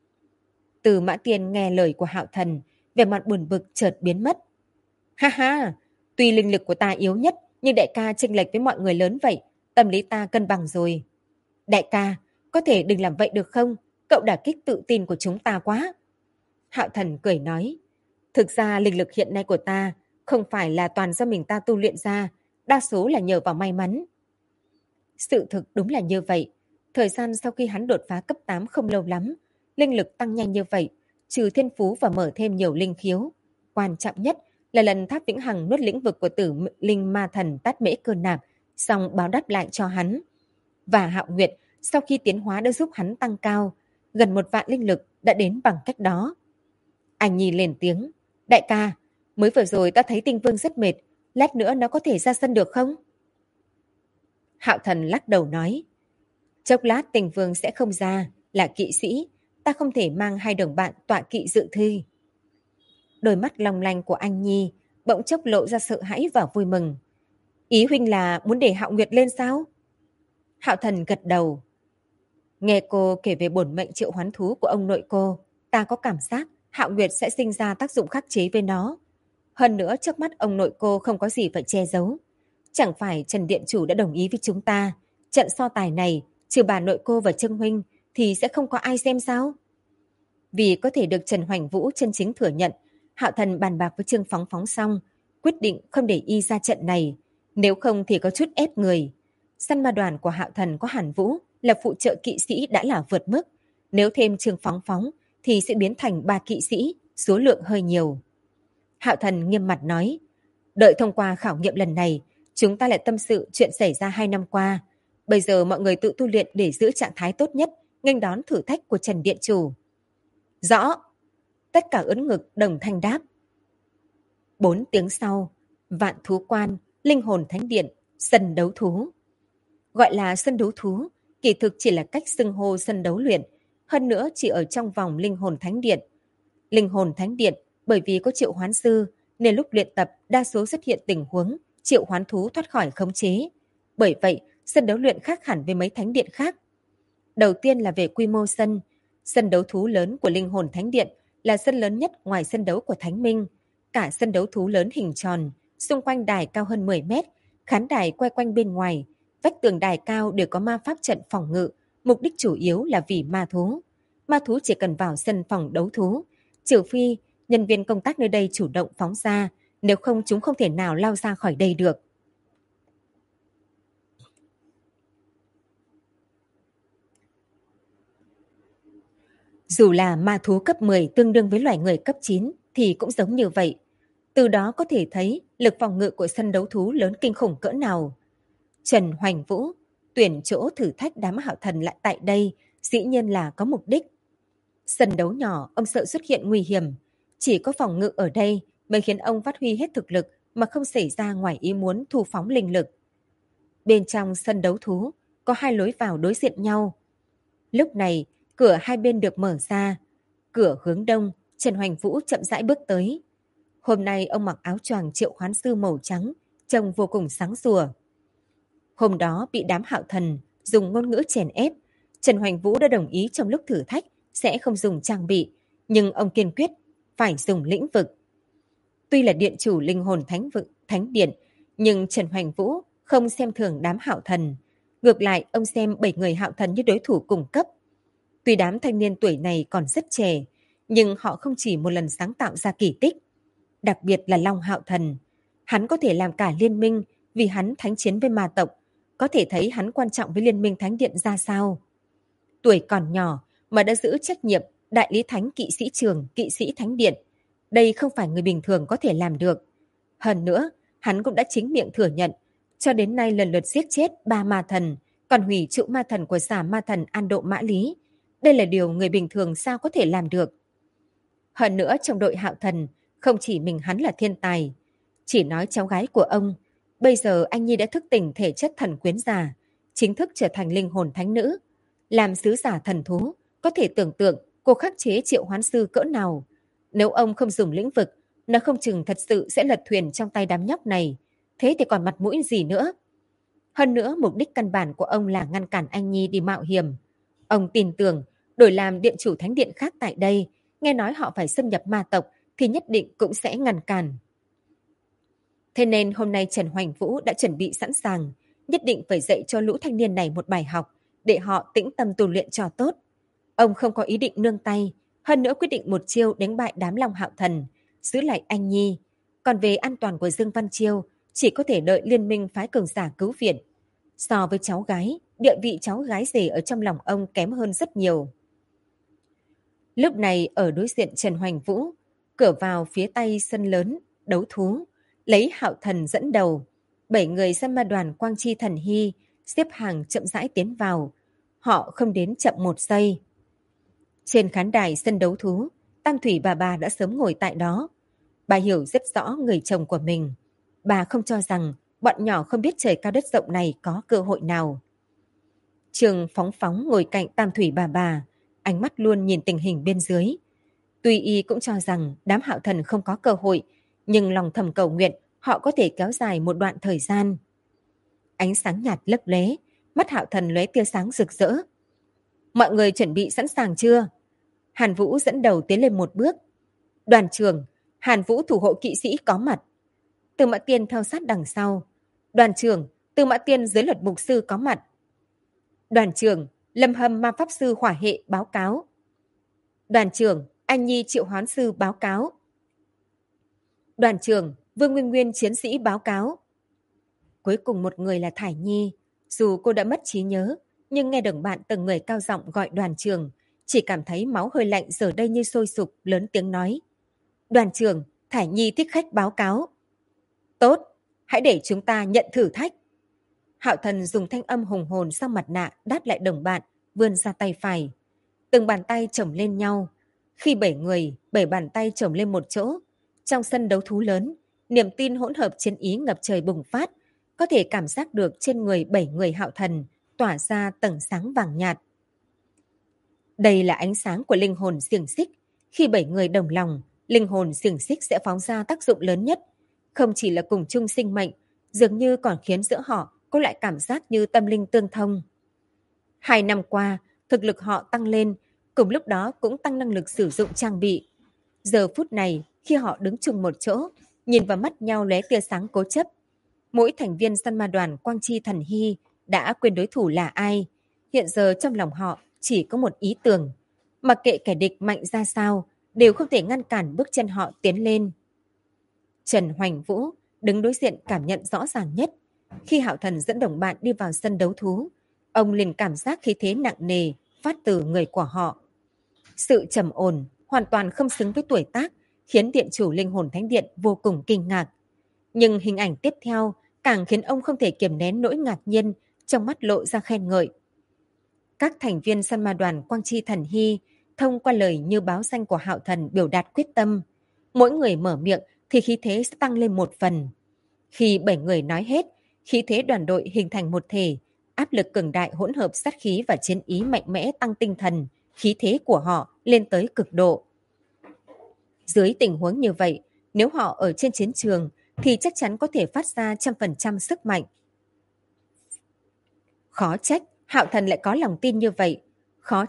Từ Mã Tiên nghe lời của Hạo Thần, vẻ mặt buồn bực chợt biến mất. Ha ha, tuy linh lực của ta yếu nhất, nhưng đại ca chênh lệch với mọi người lớn vậy, tâm lý ta cân bằng rồi. Đại ca, có thể đừng làm vậy được không? Cậu đả kích tự tin của chúng ta quá. Hạo Thần cười nói, thực ra linh lực hiện nay của ta không phải là toàn do mình ta tu luyện ra, đa số là nhờ vào may mắn. Sự thực đúng là như vậy. Thời gian sau khi hắn đột phá cấp 8 không lâu lắm, linh lực tăng nhanh như vậy, trừ thiên phú và mở thêm nhiều linh khiếu. Quan trọng nhất là lần Tháp Vĩnh Hằng nuốt lĩnh vực của Tử Linh Ma Thần Tát Mễ Cơ Nạp, xong báo đáp lại cho hắn. Và Hạo Nguyệt sau khi tiến hóa đã giúp hắn tăng cao, gần 1 vạn linh lực đã đến bằng cách đó. Anh Nhi lên tiếng, đại ca, mới vừa rồi ta thấy Tinh Vương rất mệt, lát nữa nó có thể ra sân được không? Hạo Thần lắc đầu nói, chốc lát Tinh Vương sẽ không ra, là kỵ sĩ, ta không thể mang 2 đồng bạn tọa kỵ dự thi. Đôi mắt long lanh của anh Nhi bỗng chốc lộ ra sợ hãi và vui mừng. Ý huynh là muốn để Hạo Nguyệt lên sao? Hạo Thần gật đầu. Nghe cô kể về bổn mệnh triệu hoán thú của ông nội cô, ta có cảm giác Hạo Nguyệt sẽ sinh ra tác dụng khắc chế với nó. Hơn nữa trước mắt ông nội cô không có gì phải che giấu. Chẳng phải Trần Điện Chủ đã đồng ý với chúng ta, trận so tài này, trừ bà nội cô và Trương Huynh, thì sẽ không có ai xem sao? Vì có thể được Trần Hoành Vũ chân chính thừa nhận, Hạo Thần bàn bạc với Trương Phóng Phóng xong, quyết định không để y ra trận này, nếu không thì có chút ép người. Săn ma đoàn của Hạo Thần có Hàn Vũ là phụ trợ kỵ sĩ đã là vượt mức, nếu thêm Trương Phóng Phóng thì sẽ biến thành 3 kỵ sĩ, số lượng hơi nhiều. Hạo Thần nghiêm mặt nói, đợi thông qua khảo nghiệm lần này, chúng ta lại tâm sự chuyện xảy ra 2 năm qua. Bây giờ mọi người tự tu luyện để giữ trạng thái tốt nhất, nghênh đón thử thách của Trần Điện Chủ. Rõ! Tất cả ưỡn ngực đồng thanh đáp. 4 tiếng sau, Vạn Thú Quan, Linh Hồn Thánh Điện, sân đấu thú. Gọi là sân đấu thú, kỳ thực chỉ là cách xưng hô sân đấu luyện, hơn nữa chỉ ở trong vòng Linh Hồn Thánh Điện. Linh Hồn Thánh Điện bởi vì có triệu hoán sư, nên lúc luyện tập đa số xuất hiện tình huống triệu hoán thú thoát khỏi khống chế. Bởi vậy, sân đấu luyện khác hẳn với mấy thánh điện khác. Đầu tiên là về quy mô sân. Sân đấu thú lớn của Linh Hồn Thánh Điện là sân lớn nhất ngoài sân đấu của Thánh Minh. Cả sân đấu thú lớn hình tròn, xung quanh đài cao hơn 10 mét, khán đài quay quanh bên ngoài, vách tường đài cao đều có ma pháp trận phòng ngự, mục đích chủ yếu là vì ma thú. Ma thú chỉ cần vào sân phòng đấu thú, trừ phi nhân viên công tác nơi đây chủ động phóng ra, nếu không chúng không thể nào lao ra khỏi đây được. Dù là ma thú cấp 10 tương đương với loài người cấp 9 thì cũng giống như vậy. Từ đó có thể thấy lực phòng ngự của sân đấu thú lớn kinh khủng cỡ nào. Trần Hoành Vũ tuyển chỗ thử thách đám Hạo Thần lại tại đây dĩ nhiên là có mục đích. Sân đấu nhỏ ông sợ xuất hiện nguy hiểm. Chỉ có phòng ngự ở đây mới khiến ông phát huy hết thực lực mà không xảy ra ngoài ý muốn thu phóng linh lực. Bên trong sân đấu thú có 2 lối vào đối diện nhau. Lúc này cửa hai bên được mở ra. Cửa hướng đông, Trần Hoành Vũ chậm rãi bước tới. Hôm nay ông mặc áo choàng triệu hoán sư màu trắng, trông vô cùng sáng sủa. Hôm đó bị đám Hạo Thần dùng ngôn ngữ chèn ép, Trần Hoành Vũ đã đồng ý trong lúc thử thách sẽ không dùng trang bị, nhưng ông kiên quyết phải dùng lĩnh vực. Tuy là điện chủ linh hồn thánh điện, nhưng Trần Hoành Vũ không xem thường đám hạo thần. Ngược lại, ông xem 7 người hạo thần như đối thủ cùng cấp. Tuy đám thanh niên tuổi này còn rất trẻ, nhưng họ không chỉ một lần sáng tạo ra kỳ tích. Đặc biệt là Long Hạo Thần. Hắn có thể làm cả liên minh vì hắn thánh chiến với ma tộc. Có thể thấy hắn quan trọng với liên minh thánh điện ra sao. Tuổi còn nhỏ mà đã giữ trách nhiệm đại lý thánh kỵ sĩ trường, kỵ sĩ thánh điện. Đây không phải người bình thường có thể làm được. Hơn nữa, hắn cũng đã chính miệng thừa nhận, cho đến nay lần lượt giết chết 3 ma thần, còn hủy trụ ma thần của giả ma thần An Độ Mã Lý. Đây là điều người bình thường sao có thể làm được. Hơn nữa trong đội hạo thần, không chỉ mình hắn là thiên tài. Chỉ nói cháu gái của ông, bây giờ anh Nhi đã thức tỉnh thể chất thần quyến giả, chính thức trở thành linh hồn thánh nữ. Làm sứ giả thần thú, có thể tưởng tượng cô khắc chế triệu hoán sư cỡ nào. Nếu ông không dùng lĩnh vực, nó không chừng thật sự sẽ lật thuyền trong tay đám nhóc này. Thế thì còn mặt mũi gì nữa? Hơn nữa, mục đích căn bản của ông là ngăn cản anh Nhi đi mạo hiểm. Ông tin tưởng, đổi làm điện chủ thánh điện khác tại đây, nghe nói họ phải xâm nhập ma tộc thì nhất định cũng sẽ ngăn cản. Thế nên hôm nay Trần Hoành Vũ đã chuẩn bị sẵn sàng, nhất định phải dạy cho lũ thanh niên này một bài học để họ tĩnh tâm tu luyện cho tốt. Ông không có ý định nương tay, hơn nữa quyết định một chiêu đánh bại đám Long Hạo Thần, giữ lại anh Nhi. Còn về an toàn của Dương Văn Chiêu, chỉ có thể đợi liên minh phái cường giả cứu viện. So với cháu gái, địa vị cháu gái rể ở trong lòng ông kém hơn rất nhiều. Lúc này ở đối diện Trần Hoành Vũ, cửa vào phía tây sân lớn, đấu thú, lấy Hạo Thần dẫn đầu. 7 người Sa Ma đoàn Quang Chi Thần Hy xếp hàng chậm rãi tiến vào. Họ không đến chậm một giây. Trên khán đài sân đấu thú, Tam Thủy bà đã sớm ngồi tại đó. Bà hiểu rất rõ người chồng của mình. Bà không cho rằng bọn nhỏ không biết trời cao đất rộng này có cơ hội nào. Trường Phóng Phóng ngồi cạnh Tam Thủy bà, ánh mắt luôn nhìn tình hình bên dưới. Tuy y cũng cho rằng đám hạo thần không có cơ hội, nhưng lòng thầm cầu nguyện họ có thể kéo dài một đoạn thời gian. Ánh sáng nhạt lấp lóe, mắt hạo thần lóe tia sáng rực rỡ. Mọi người chuẩn bị sẵn sàng chưa? Hàn Vũ dẫn đầu tiến lên một bước. Đoàn trưởng, Hàn Vũ thủ hộ kỵ sĩ có mặt. Từ Mã Tiên theo sát đằng sau. Đoàn trưởng, Từ Mã Tiên dưới luật mục sư có mặt. Đoàn trưởng, Lâm Hâm ma pháp sư hỏa hệ báo cáo. Đoàn trưởng, Anh Nhi triệu hoán sư báo cáo. Đoàn trưởng, Vương Nguyên Nguyên chiến sĩ báo cáo. Cuối cùng một người là Thải Nhi. Dù cô đã mất trí nhớ, nhưng nghe đồng bạn từng người cao giọng gọi đoàn trưởng, chỉ cảm thấy máu hơi lạnh giờ đây như sôi sục, lớn tiếng nói. Đoàn trưởng, Thải Nhi thích khách báo cáo. Tốt, hãy để chúng ta nhận thử thách. Hạo Thần dùng thanh âm hùng hồn sau mặt nạ đáp lại đồng bạn, vươn ra tay phải. Từng bàn tay chồng lên nhau. Khi 7 người, 7 bàn tay chồng lên một chỗ, trong sân đấu thú lớn, niềm tin hỗn hợp chiến ý ngập trời bùng phát, có thể cảm giác được trên người 7 người Hạo Thần tỏa ra tầng sáng vàng nhạt. Đây là ánh sáng của linh hồn xiềng xích. Khi 7 người đồng lòng, linh hồn xiềng xích sẽ phóng ra tác dụng lớn nhất. Không chỉ là cùng chung sinh mệnh, dường như còn khiến giữa họ có lại cảm giác như tâm linh tương thông. 2 năm qua, thực lực họ tăng lên, cùng lúc đó cũng tăng năng lực sử dụng trang bị. Giờ phút này, khi họ đứng chung một chỗ, nhìn vào mắt nhau lóe tia sáng cố chấp, mỗi thành viên Sa Ma đoàn Quang Chi Thần Hy đã quên đối thủ là ai. Hiện giờ trong lòng họ chỉ có một ý tưởng, mặc kệ kẻ địch mạnh ra sao, đều không thể ngăn cản bước chân họ tiến lên. Trần Hoành Vũ đứng đối diện cảm nhận rõ ràng nhất. Khi Hạo Thần dẫn đồng bạn đi vào sân đấu thú, ông liền cảm giác khí thế nặng nề phát từ người của họ. Sự trầm ổn, hoàn toàn không xứng với tuổi tác, khiến điện chủ linh hồn thánh điện vô cùng kinh ngạc. Nhưng hình ảnh tiếp theo càng khiến ông không thể kiềm nén nỗi ngạc nhiên, trong mắt lộ ra khen ngợi. Các thành viên Sa Ma đoàn Quang Chi Thần Hy thông qua lời như báo danh của Hạo Thần biểu đạt quyết tâm. Mỗi người mở miệng thì khí thế sẽ tăng lên một phần. Khi 7 người nói hết, khí thế đoàn đội hình thành một thể, áp lực cường đại hỗn hợp sát khí và chiến ý mạnh mẽ tăng tinh thần, khí thế của họ lên tới cực độ. Dưới tình huống như vậy, nếu họ ở trên chiến trường thì chắc chắn có thể phát ra 100% sức mạnh. Khó trách Hạo Thần lại có lòng tin như vậy. Khó trách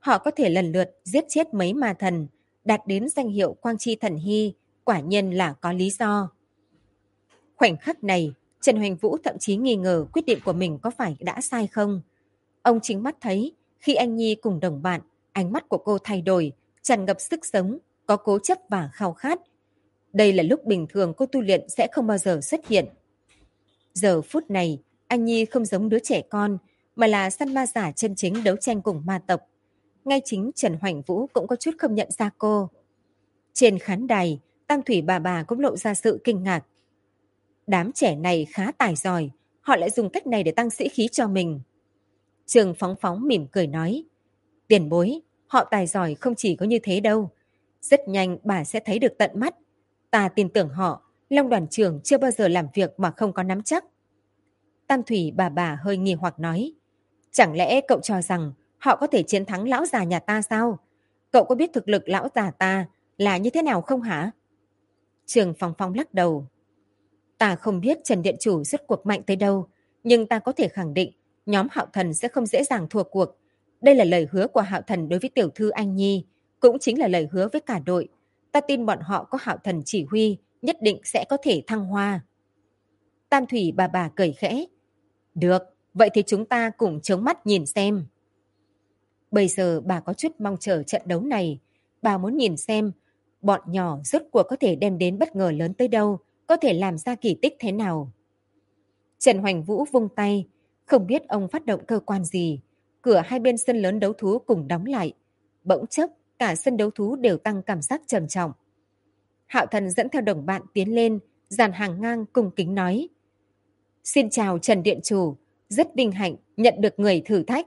Họ có thể lần lượt giết chết mấy ma thần, đạt đến danh hiệu Quang Chi Thần Hy, quả nhiên là có lý do. Khoảnh khắc này, Trần Hoành Vũ thậm chí nghi ngờ quyết định của mình có phải đã sai không. Ông chính mắt thấy, khi anh Nhi cùng đồng bạn, ánh mắt của cô thay đổi, tràn ngập sức sống, có cố chấp và khao khát. Đây là lúc bình thường cô tu luyện sẽ không bao giờ xuất hiện. Giờ phút này, anh Nhi không giống đứa trẻ con, mà là săn ma giả chân chính đấu tranh cùng ma tộc. Ngay chính Trần Hoành Vũ cũng có chút không nhận ra cô. Trên khán đài, Tam Thủy bà cũng lộ ra sự kinh ngạc. Đám trẻ này khá tài giỏi, họ lại dùng cách này để tăng sĩ khí cho mình. Trường Phóng Phóng mỉm cười nói, tiền bối, họ tài giỏi không chỉ có như thế đâu. Rất nhanh bà sẽ thấy được tận mắt. Ta tin tưởng họ, Long đoàn trưởng chưa bao giờ làm việc mà không có nắm chắc. Tam Thủy bà hơi nghi hoặc nói, chẳng lẽ cậu cho rằng họ có thể chiến thắng lão già nhà ta sao? Cậu có biết thực lực lão già ta là như thế nào không hả? Trường Phong Phong lắc đầu. Ta không biết Trần Điện Chủ rốt cuộc mạnh tới đâu, nhưng ta có thể khẳng định nhóm Hạo Thần sẽ không dễ dàng thua cuộc. Đây là lời hứa của Hạo Thần đối với tiểu thư Anh Nhi, cũng chính là lời hứa với cả đội. Ta tin bọn họ có Hạo Thần chỉ huy, nhất định sẽ có thể thăng hoa. Tam Thủy bà cười khẽ. Được, vậy thì chúng ta cùng chống mắt nhìn xem. Bây giờ bà có chút mong chờ trận đấu này. Bà muốn nhìn xem bọn nhỏ rốt cuộc có thể đem đến bất ngờ lớn tới đâu, có thể làm ra kỳ tích thế nào. Trần Hoành Vũ vung tay, không biết ông phát động cơ quan gì. Cửa hai bên sân lớn đấu thú cùng đóng lại. Bỗng chốc, cả sân đấu thú đều tăng cảm giác trầm trọng. Hạo Thần dẫn theo đồng bạn tiến lên, dàn hàng ngang cung kính nói. Xin chào Trần Điện Chủ, rất vinh hạnh nhận được người thử thách.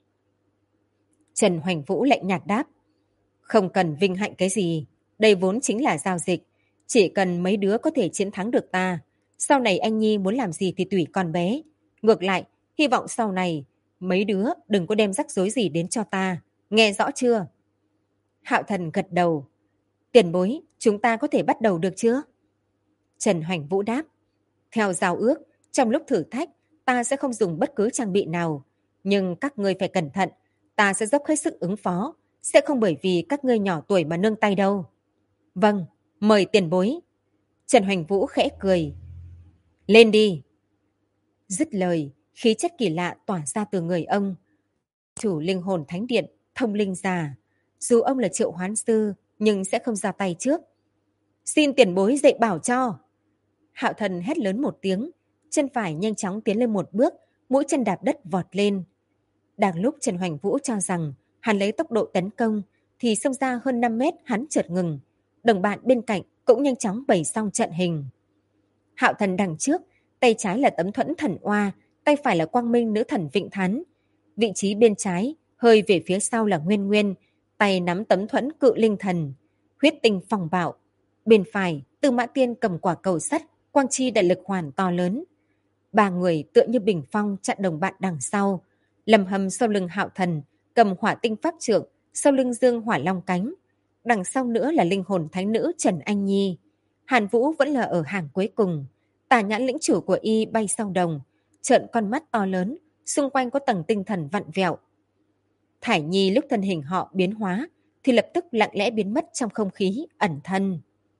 Trần Hoành Vũ lạnh nhạt đáp. Không cần vinh hạnh cái gì, đây vốn chính là giao dịch. Chỉ cần mấy đứa có thể chiến thắng được ta, sau này anh Nhi muốn làm gì thì tùy con bé. Ngược lại, hy vọng sau này mấy đứa đừng có đem rắc rối gì đến cho ta. Nghe rõ chưa? Hạo Thần gật đầu. Tiền bối, chúng ta có thể bắt đầu được chưa? Trần Hoành Vũ đáp. Theo giao ước, trong lúc thử thách, ta sẽ không dùng bất cứ trang bị nào. Nhưng các ngươi phải cẩn thận, ta sẽ dốc hết sức ứng phó, sẽ không bởi vì các ngươi nhỏ tuổi mà nương tay đâu. Vâng, mời tiền bối. Trần Hoành Vũ khẽ cười. Lên đi. Dứt lời, khí chất kỳ lạ tỏa ra từ người ông. Chủ linh hồn thánh điện, thông linh già. Dù ông là triệu hoán sư, nhưng sẽ không ra tay trước. Xin tiền bối dạy bảo cho. Hạo Thần hét lớn một tiếng, chân phải nhanh chóng tiến lên một bước, mũi chân đạp đất vọt lên. Đang lúc Trần Hoành Vũ cho rằng hắn lấy tốc độ tấn công, thì xông ra hơn 5 mét hắn chợt ngừng. Đồng bạn bên cạnh cũng nhanh chóng bày xong trận hình. Hạo Thần đằng trước, tay trái là tấm thuẫn thần oa, tay phải là quang minh nữ thần Vịnh Thắn. Vị trí bên trái, hơi về phía sau là Nguyên Nguyên, tay nắm tấm thuẫn cự linh thần. Huyết tinh phòng bạo. Bên phải, Tư Mã Tiên cầm quả cầu sắt, quang chi đại lực hoàn to lớn. Ba người tựa như bình phong chặn đồng bạn đằng sau. Lâm Hâm sau lưng Hạo Thần, cầm hỏa tinh pháp trượng, sau lưng dương hỏa long cánh. Đằng sau nữa là linh hồn thánh nữ Trần Anh Nhi. Hàn Vũ vẫn là ở hàng cuối cùng. Tà nhãn lĩnh chủ của y bay sau đồng, trợn con mắt to lớn, xung quanh có tầng tinh thần vặn vẹo. Thải Nhi lúc thân hình họ biến hóa, thì lập tức lặng lẽ biến mất trong không khí, ẩn thân.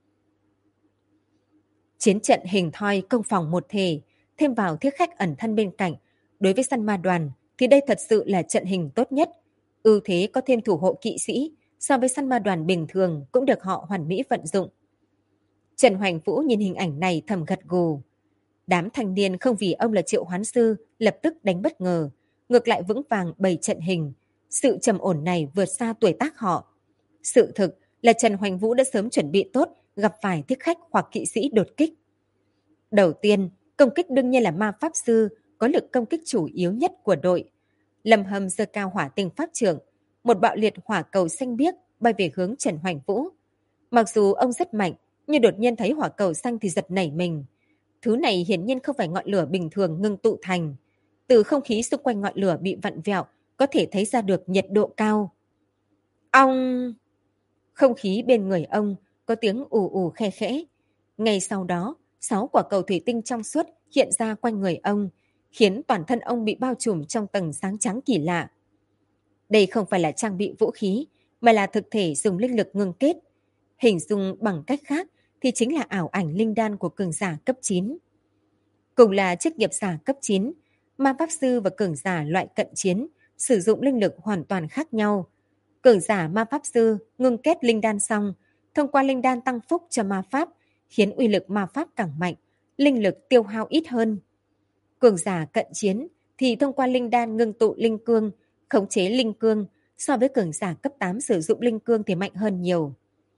Chiến trận hình thoi công phòng một thể, thêm vào thiết khách ẩn thân bên cạnh. Đối với săn ma đoàn, thì đây thật sự là trận hình tốt nhất. Ưu thế có thêm thủ hộ kỵ sĩ, so với săn ma đoàn bình thường cũng được họ hoàn mỹ vận dụng. Trần Hoành Vũ nhìn hình ảnh này thầm gật gù. Đám thanh niên không vì ông là triệu hoán sư lập tức đánh bất ngờ, ngược lại vững vàng bày trận hình. Sự trầm ổn này vượt xa tuổi tác họ. Sự thực là Trần Hoành Vũ đã sớm chuẩn bị tốt gặp phải thiết khách hoặc kỵ sĩ đột kích. Đầu tiên, công kích đương nhiên là ma pháp sư, có lực công kích chủ yếu nhất của đội. Lâm Hâm giơ cao hỏa tinh pháp trượng, một bạo liệt hỏa cầu xanh biếc bay về hướng Trần Hoành Vũ. Mặc dù ông rất mạnh, nhưng đột nhiên thấy hỏa cầu xanh thì giật nảy mình. Thứ này hiển nhiên không phải ngọn lửa bình thường ngưng tụ thành. Từ không khí xung quanh ngọn lửa bị vặn vẹo, có thể thấy ra được nhiệt độ cao. Ong! Không khí bên người ông có tiếng ù ù khe khẽ. Ngay sau đó, 6 quả cầu thủy tinh trong suốt hiện ra quanh người ông, khiến toàn thân ông bị bao trùm trong tầng sáng trắng kỳ lạ. Đây không phải là trang bị vũ khí, mà là thực thể dùng linh lực ngưng kết. Hình dung bằng cách khác thì chính là ảo ảnh linh đan của cường giả cấp 9. Cùng là chức nghiệp giả cấp 9, ma pháp sư và cường giả loại cận chiến sử dụng linh lực hoàn toàn khác nhau. Cường giả ma pháp sư ngưng kết linh đan xong, thông qua linh đan tăng phúc cho ma pháp, khiến uy lực ma pháp càng mạnh, linh lực tiêu hao ít hơn. Cường giả cận chiến thì thông qua linh đan ngưng tụ linh cương, khống chế linh cương, so với cường giả cấp 8 sử dụng linh cương thì mạnh hơn nhiều.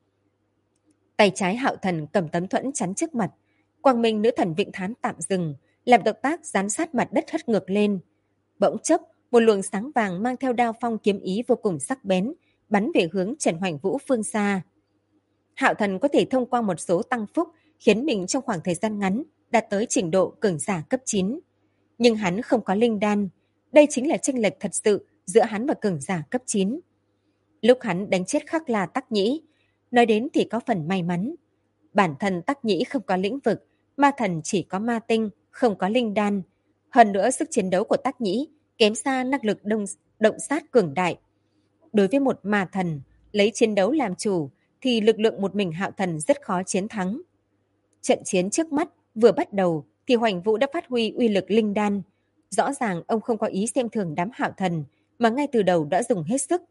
Tay trái Hạo Thần cầm tấm thuẫn chắn trước mặt, quang minh nữ thần Vịnh Thán tạm dừng, làm động tác dán sát mặt đất hất ngược lên. Bỗng chốc, một luồng sáng vàng mang theo đao phong kiếm ý vô cùng sắc bén, bắn về hướng Trần Hoành Vũ phương xa. Hạo Thần có thể thông qua một số tăng phúc, khiến mình trong khoảng thời gian ngắn đạt tới trình độ cường giả cấp 9. Nhưng hắn không có linh đan, đây chính là chênh lệch thật sự giữa hắn và cường giả cấp 9. Lúc hắn đánh chết Khắc La Tắc Nhĩ, nói đến thì có phần may mắn. Bản thân Tắc Nhĩ không có lĩnh vực, ma thần chỉ có ma tinh, không có linh đan. Hơn nữa sức chiến đấu của Tắc Nhĩ kém xa năng lực động sát cường đại. Đối với một ma thần, lấy chiến đấu làm chủ, thì lực lượng một mình Hạo Thần rất khó chiến thắng. Trận chiến trước mắt vừa bắt đầu thì Hoành Vũ đã phát huy uy lực linh đan. Rõ ràng ông không có ý xem thường đám Hạo Thần, mà ngay từ đầu đã dùng hết sức.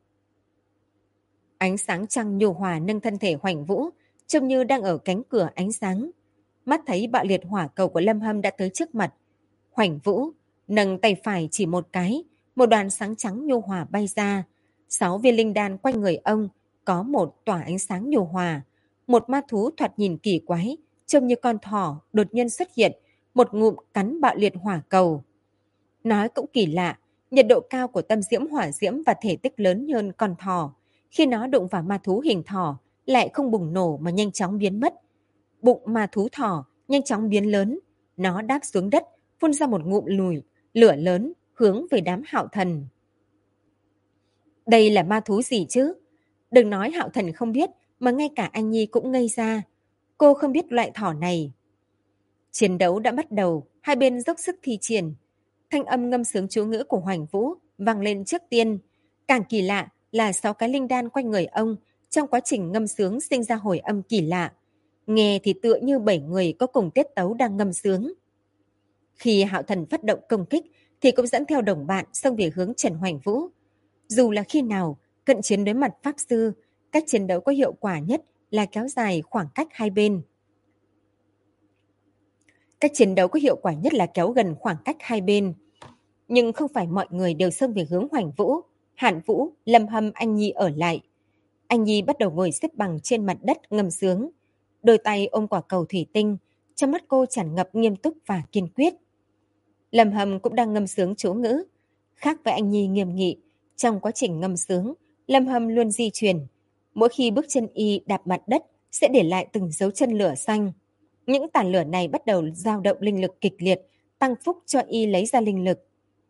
Ánh sáng trăng nhu hòa nâng thân thể Hoành Vũ, trông như đang ở cánh cửa ánh sáng. Mắt thấy bạo liệt hỏa cầu của Lâm Hâm đã tới trước mặt. Hoành Vũ nâng tay phải chỉ một cái, một đoàn sáng trắng nhu hòa bay ra. 6 viên linh đan quanh người ông có một tỏa ánh sáng nhu hòa. Một ma thú thoạt nhìn kỳ quái, trông như con thỏ đột nhiên xuất hiện, một ngụm cắn bạo liệt hỏa cầu. Nói cũng kỳ lạ, nhiệt độ cao của tâm diễm hỏa diễm và thể tích lớn hơn con thỏ, khi nó đụng vào ma thú hình thỏ lại không bùng nổ mà nhanh chóng biến mất. Bụng ma thú thỏ nhanh chóng biến lớn, nó đáp xuống đất, phun ra một ngụm lửa lớn hướng về đám Hạo Thần. Đây là ma thú gì chứ? Đừng nói Hạo Thần không biết, mà ngay cả anh Nhi cũng ngây ra. Cô không biết loại thỏ này. Chiến đấu đã bắt đầu, hai bên dốc sức thi triển. Thanh âm ngâm sướng chú ngữ của Hoành Vũ vang lên trước tiên. Càng kỳ lạ là 6 cái linh đan quanh người ông trong quá trình ngâm sướng sinh ra hồi âm kỳ lạ. Nghe thì tựa như 7 người có cùng tiết tấu đang ngâm sướng. Khi Hạo Thần phát động công kích thì cũng dẫn theo đồng bạn xông về hướng Trần Hoành Vũ. Dù là khi nào cận chiến đối mặt pháp sư, cách chiến đấu có hiệu quả nhất là kéo dài khoảng cách hai bên. Cách chiến đấu có hiệu quả nhất là kéo gần khoảng cách hai bên. Nhưng không phải mọi người đều xông về hướng Hoành Vũ. Hàn Vũ, Lâm Hâm, Anh Nhi ở lại. Anh Nhi bắt đầu ngồi xếp bằng trên mặt đất ngâm sướng. Đôi tay ôm quả cầu thủy tinh, trong mắt cô tràn ngập nghiêm túc và kiên quyết. Lâm Hâm cũng đang ngâm sướng chú ngữ. Khác với anh Nhi nghiêm nghị, trong quá trình ngâm sướng, Lâm Hâm luôn di chuyển. Mỗi khi bước chân y đạp mặt đất sẽ để lại từng dấu chân lửa xanh. Những tàn lửa này bắt đầu dao động linh lực kịch liệt, tăng phúc cho y lấy ra linh lực.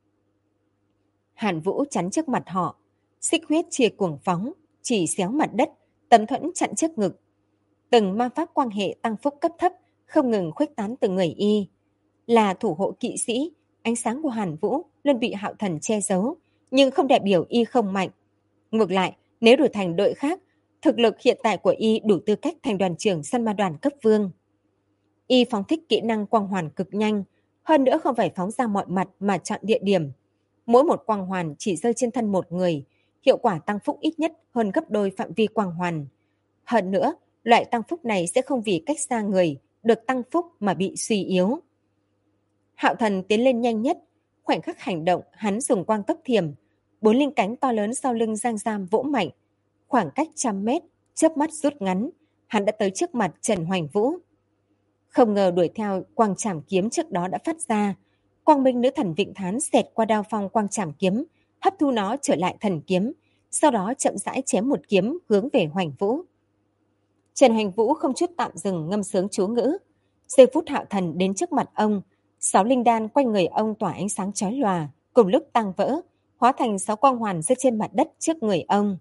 Hàn Vũ chắn trước mặt họ, xích huyết chia cuồng phóng, chỉ xéo mặt đất, tấm thuẫn chặn trước ngực. Từng ma pháp quang hệ tăng phúc cấp thấp, không ngừng khuếch tán từ người y. Là thủ hộ kỵ sĩ, ánh sáng của Hàn Vũ luôn bị Hạo Thần che giấu, nhưng không đại biểu y không mạnh. Ngược lại, nếu đổi thành đội khác, thực lực hiện tại của y đủ tư cách thành đoàn trưởng săn ma đoàn cấp vương. Y phóng thích kỹ năng quang hoàn cực nhanh, hơn nữa không phải phóng ra mọi mặt mà chọn địa điểm. Mỗi một quang hoàn chỉ rơi trên thân một người, hiệu quả tăng phúc ít nhất hơn gấp đôi phạm vi quang hoàn. Hơn nữa, loại tăng phúc này sẽ không vì cách xa người được tăng phúc mà bị suy yếu. Hạo Thần tiến lên nhanh nhất, khoảnh khắc hành động hắn dùng quang tốc thiểm, 4 linh cánh to lớn sau lưng giang giam vỗ mạnh. Khoảng cách 100 mét, chớp mắt rút ngắn, hắn đã tới trước mặt Trần Hoành Vũ. Không ngờ đuổi theo quang trảm kiếm trước đó đã phát ra, quang minh nữ thần Vịnh Thán xẹt qua đao phong quang trảm kiếm, hấp thu nó trở lại thần kiếm, sau đó chậm rãi chém một kiếm hướng về Hoành Vũ. Trần Hoành Vũ không chút tạm dừng ngâm sướng chú ngữ. Giây phút Hạo Thần đến trước mặt ông, 6 linh đan quanh người ông tỏa ánh sáng chói lòa, cùng lúc tăng vỡ, hóa thành 6 quang hoàn rơi trên mặt đất trước người ông.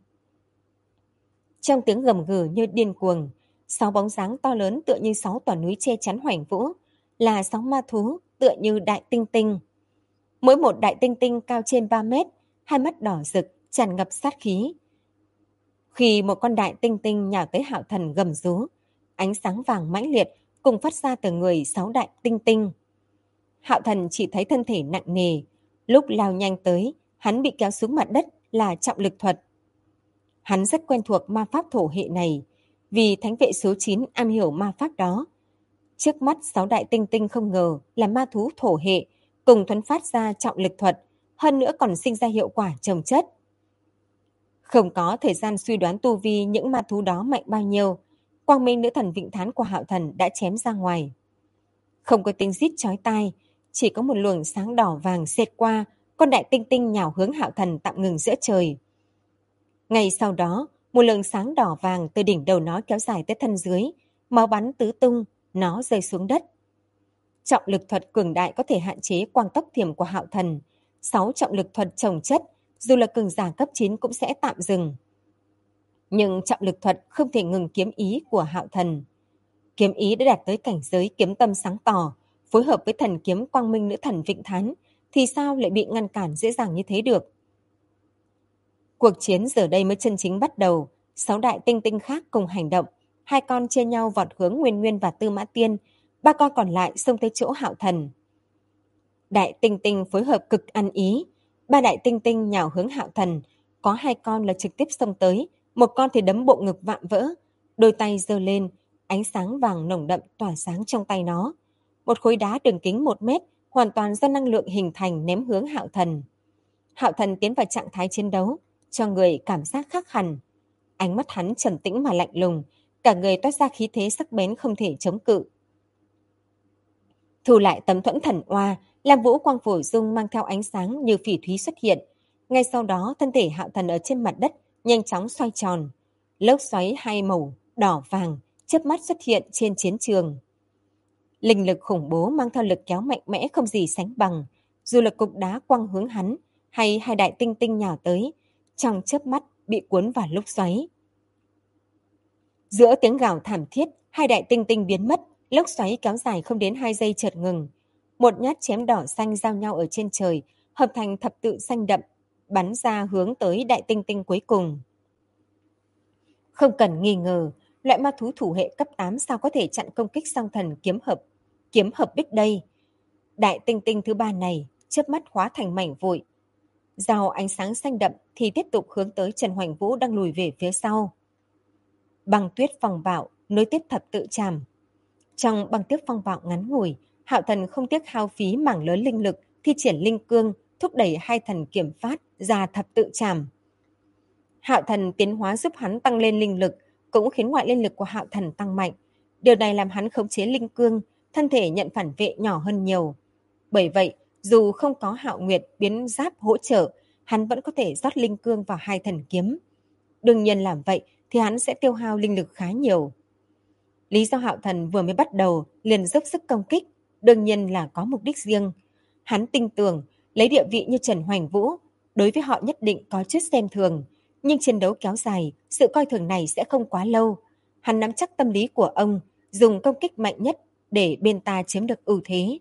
Trong tiếng gầm gừ như điên cuồng, 6 bóng dáng to lớn tựa như 6 tòa núi che chắn Hoành Vũ, là 6 ma thú tựa như đại tinh tinh. Mỗi một đại tinh tinh cao trên 3 mét, hai mắt đỏ rực, tràn ngập sát khí. Khi một con đại tinh tinh nhào tới Hạo Thần gầm rú, ánh sáng vàng mãnh liệt cùng phát ra từ người 6 đại tinh tinh. Hạo Thần chỉ thấy thân thể nặng nề, lúc lao nhanh tới, hắn bị kéo xuống mặt đất là trọng lực thuật. Hắn rất quen thuộc ma pháp thổ hệ này, vì thánh vệ số 9 am hiểu ma pháp đó. Trước mắt 6 đại tinh tinh không ngờ là ma thú thổ hệ, cùng thuấn phát ra trọng lực thuật, hơn nữa còn sinh ra hiệu quả chồng chất. Không có thời gian suy đoán tu vi những ma thú đó mạnh bao nhiêu, quang minh nữ thần vịnh thán của Hạo Thần đã chém ra ngoài. Không có tiếng rít chói tai, chỉ có một luồng sáng đỏ vàng xẹt qua, con đại tinh tinh nhào hướng Hạo Thần tạm ngừng giữa trời. Ngay sau đó, một luồng sáng đỏ vàng từ đỉnh đầu nó kéo dài tới thân dưới, máu bắn tứ tung, nó rơi xuống đất. Trọng lực thuật cường đại có thể hạn chế quang tốc thiểm của Hạo Thần. 6 trọng lực thuật chồng chất, dù là cường giả cấp 9 cũng sẽ tạm dừng. Nhưng trọng lực thuật không thể ngừng kiếm ý của Hạo Thần. Kiếm ý đã đạt tới cảnh giới kiếm tâm sáng tỏ, phối hợp với thần kiếm quang minh nữ thần vịnh thán, thì sao lại bị ngăn cản dễ dàng như thế được? Cuộc chiến giờ đây mới chân chính bắt đầu, 6 đại tinh tinh khác cùng hành động, 2 con chia nhau vọt hướng Nguyên Nguyên và Tư Mã Tiên, 3 con còn lại xông tới chỗ Hạo Thần. Đại tinh tinh phối hợp cực ăn ý, 3 đại tinh tinh nhào hướng Hạo Thần, có 2 con là trực tiếp xông tới, một con thì đấm bộ ngực vạm vỡ, đôi tay giơ lên, ánh sáng vàng nồng đậm tỏa sáng trong tay nó. Một khối đá đường kính 1 mét, hoàn toàn do năng lượng hình thành ném hướng Hạo Thần. Hạo Thần tiến vào trạng thái chiến đấu, cho người cảm giác khác hẳn. Ánh mắt hắn trầm tĩnh mà lạnh lùng, cả người toát ra khí thế sắc bén không thể chống cự. Thu lại tấm thuẫn thần oa, Lam Vũ Quang Phổ Dung mang theo ánh sáng như phỉ thúy xuất hiện. Ngay sau đó, thân thể Hạo Thần ở trên mặt đất nhanh chóng xoay tròn. Lốc xoáy hai màu đỏ vàng chớp mắt xuất hiện trên chiến trường. Linh lực khủng bố mang theo lực kéo mạnh mẽ không gì sánh bằng, dù là cục đá quăng hướng hắn hay 2 đại tinh tinh nhào tới, trong chớp mắt bị cuốn vào lốc xoáy. Giữa tiếng gào thảm thiết, 2 đại tinh tinh biến mất, lốc xoáy kéo dài không đến 2 giây chợt ngừng. Một nhát chém đỏ xanh giao nhau ở trên trời, hợp thành thập tự xanh đậm, bắn ra hướng tới đại tinh tinh cuối cùng. Không cần nghi ngờ, loại ma thú thủ hệ cấp 8 sao có thể chặn công kích song thần kiếm hợp bích đây. Đại tinh tinh thứ 3 này chớp mắt hóa thành mảnh vụn. Dao ánh sáng xanh đậm thì tiếp tục hướng tới Trần Hoành Vũ đang lùi về phía sau. Băng tuyết phong bạo nối tiếp thập tự trảm. Trong băng tuyết phong bạo ngắn ngủi, Hạo Thần không tiếc hao phí mảng lớn linh lực, thi triển linh cương, thúc đẩy 2 thần kiểm phát ra thập tự trảm. Hạo Thần tiến hóa giúp hắn tăng lên linh lực, cũng khiến ngoại linh lực của Hạo Thần tăng mạnh. Điều này làm hắn khống chế linh cương, thân thể nhận phản vệ nhỏ hơn nhiều. Bởi vậy, dù không có Hạo Nguyệt biến giáp hỗ trợ, hắn vẫn có thể rót linh cương vào 2 thần kiếm. Đương nhiên làm vậy thì hắn sẽ tiêu hao linh lực khá nhiều. Lý do Hạo Thần vừa mới bắt đầu liền dốc sức công kích, đương nhiên là có mục đích riêng. Hắn tin tưởng, lấy địa vị như Trần Hoành Vũ, đối với họ nhất định có chút xem thường. Nhưng chiến đấu kéo dài, sự coi thường này sẽ không quá lâu. Hắn nắm chắc tâm lý của ông, dùng công kích mạnh nhất để bên ta chiếm được ưu thế.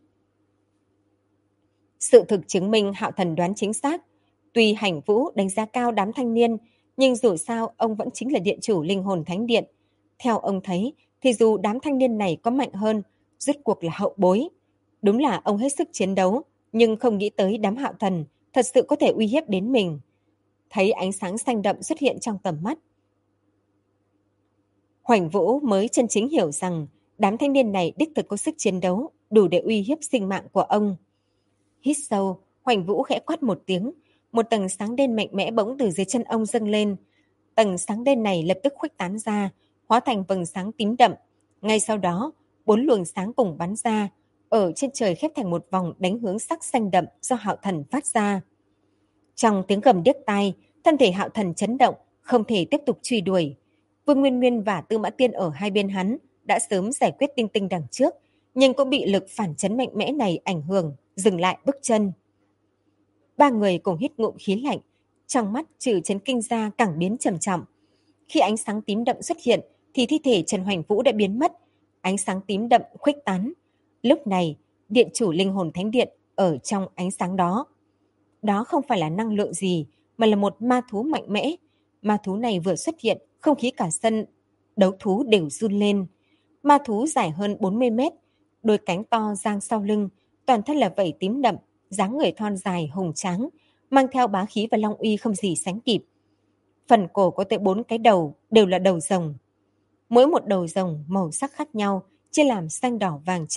Sự thực chứng minh Hạo Thần đoán chính xác. Tuy Hành Vũ đánh giá cao đám thanh niên, nhưng dù sao ông vẫn chính là điện chủ linh hồn thánh điện. Theo ông thấy, thì dù đám thanh niên này có mạnh hơn, rốt cuộc là hậu bối. Đúng là ông hết sức chiến đấu, nhưng không nghĩ tới đám Hạo Thần thật sự có thể uy hiếp đến mình. Thấy ánh sáng xanh đậm xuất hiện trong tầm mắt, Hoành Vũ mới chân chính hiểu rằng đám thanh niên này đích thực có sức chiến đấu, đủ để uy hiếp sinh mạng của ông. Hít sâu, Hoành Vũ khẽ quát một tiếng, một tầng sáng đen mạnh mẽ bỗng từ dưới chân ông dâng lên. Tầng sáng đen này lập tức khuếch tán ra, hóa thành vầng sáng tím đậm. Ngay sau đó, 4 luồng sáng cùng bắn ra, ở trên trời khép thành một vòng đánh hướng sắc xanh đậm do Hạo Thần phát ra. Trong tiếng gầm điếc tai, thân thể Hạo Thần chấn động, không thể tiếp tục truy đuổi. Vương Nguyên Nguyên và Tư Mã Tiên ở hai bên hắn đã sớm giải quyết tinh tinh đằng trước, nhưng cũng bị lực phản chấn mạnh mẽ này ảnh hưởng, dừng lại bước chân. 3 người cùng hít ngụm khí lạnh, trong mắt trừ chấn kinh ra càng biến trầm trọng. Khi ánh sáng tím đậm xuất hiện, thì thi thể Trần Hoành Vũ đã biến mất, ánh sáng tím đậm khuếch tán. Lúc này, điện chủ linh hồn thánh điện ở trong ánh sáng đó. Đó không phải là năng lượng gì, mà là một ma thú mạnh mẽ. Ma thú này vừa xuất hiện, không khí cả sân đấu thú đều run lên. Ma thú dài hơn 40 mét, đôi cánh to dang sau lưng, toàn thân là vảy tím đậm, dáng người thon dài hùng tráng, mang theo bá khí và long uy không gì sánh kịp. Phần cổ có tới 4 cái đầu, đều là đầu rồng. Mỗi một đầu rồng màu sắc khác nhau, chia làm xanh đỏ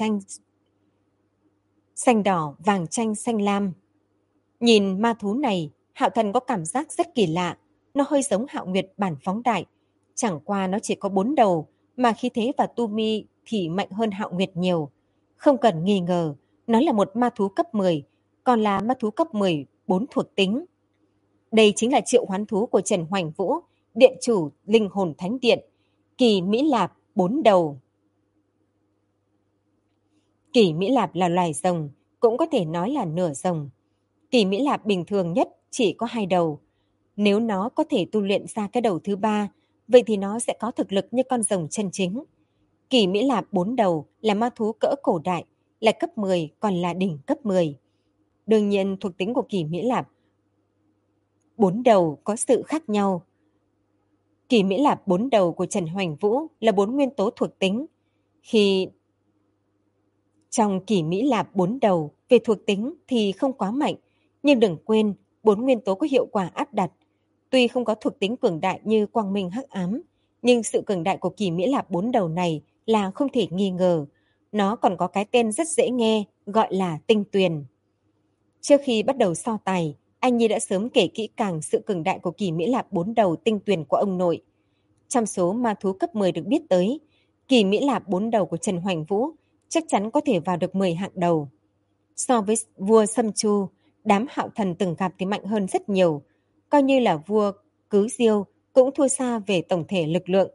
vàng chanh xanh lam. Nhìn ma thú này, Hạo Thần có cảm giác rất kỳ lạ, nó hơi giống Hạo Nguyệt bản phóng đại, chẳng qua nó chỉ có 4 đầu, mà khí thế và tu mi thì mạnh hơn Hạo Nguyệt nhiều. Không cần nghi ngờ, nó là một ma thú cấp 10, còn là ma thú cấp 10 4 thuộc tính. Đây chính là triệu hoán thú của Trần Hoành Vũ, điện chủ linh hồn thánh điện, Kỳ Mỹ Lạp 4 đầu. Kỳ Mỹ Lạp là loài rồng, cũng có thể nói là nửa rồng. Kỳ Mỹ Lạp bình thường nhất chỉ có 2 đầu. Nếu nó có thể tu luyện ra cái đầu thứ 3, vậy thì nó sẽ có thực lực như con rồng chân chính. Kỳ Mỹ Lạp 4 đầu là ma thú cỡ cổ đại, là cấp 10 còn là đỉnh cấp 10. Đương nhiên thuộc tính của Kỳ Mỹ Lạp 4 đầu có sự khác nhau. Kỳ Mỹ Lạp 4 đầu của Trần Hoành Vũ là 4 nguyên tố thuộc tính. Khi trong Kỳ Mỹ Lạp 4 đầu về thuộc tính thì không quá mạnh, nhưng đừng quên 4 nguyên tố có hiệu quả áp đặt. Tuy không có thuộc tính cường đại như quang minh hắc ám, nhưng sự cường đại của Kỳ Mỹ Lạp 4 đầu này là không thể nghi ngờ. Nó còn có cái tên rất dễ nghe, gọi là tinh tuyền. Trước khi bắt đầu so tài, anh Nhi đã sớm kể kỹ càng sự cường đại của Kỳ Mỹ Lạp 4 đầu tinh tuyền của ông nội. Trong số ma thú cấp 10 được biết tới, Kỳ Mỹ Lạp 4 đầu của Trần Hoành Vũ chắc chắn có thể vào được 10 hạng đầu. So với vua Sâm Chu, đám Hạo Thần từng gặp thì mạnh hơn rất nhiều. Coi như là vua Cứ Diêu cũng thua xa về tổng thể lực lượng.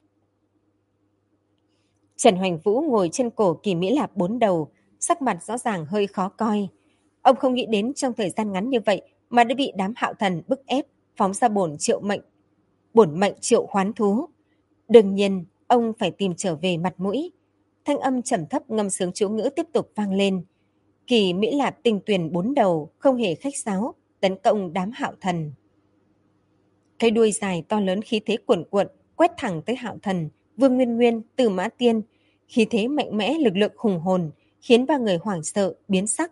Trần Hoành Vũ ngồi trên cổ Kỳ Mỹ Lạp 4 đầu, sắc mặt rõ ràng hơi khó coi. Ông không nghĩ đến trong thời gian ngắn như vậy mà đã bị đám Hạo Thần bức ép phóng ra bổn mệnh triệu hoán thú. Đương nhiên, ông phải tìm trở về mặt mũi. Thanh âm trầm thấp ngâm sướng chú ngữ tiếp tục vang lên. Kỳ Mỹ Lạp tinh tuyền 4 đầu không hề khách sáo, tấn công đám Hạo Thần. Cái đuôi dài to lớn khí thế cuồn cuộn quét thẳng tới Hạo Thần, Vương Nguyên Nguyên, Từ Mã Tiên, khí thế mạnh mẽ, lực lượng hùng hồn, khiến ba người hoảng sợ, biến sắc.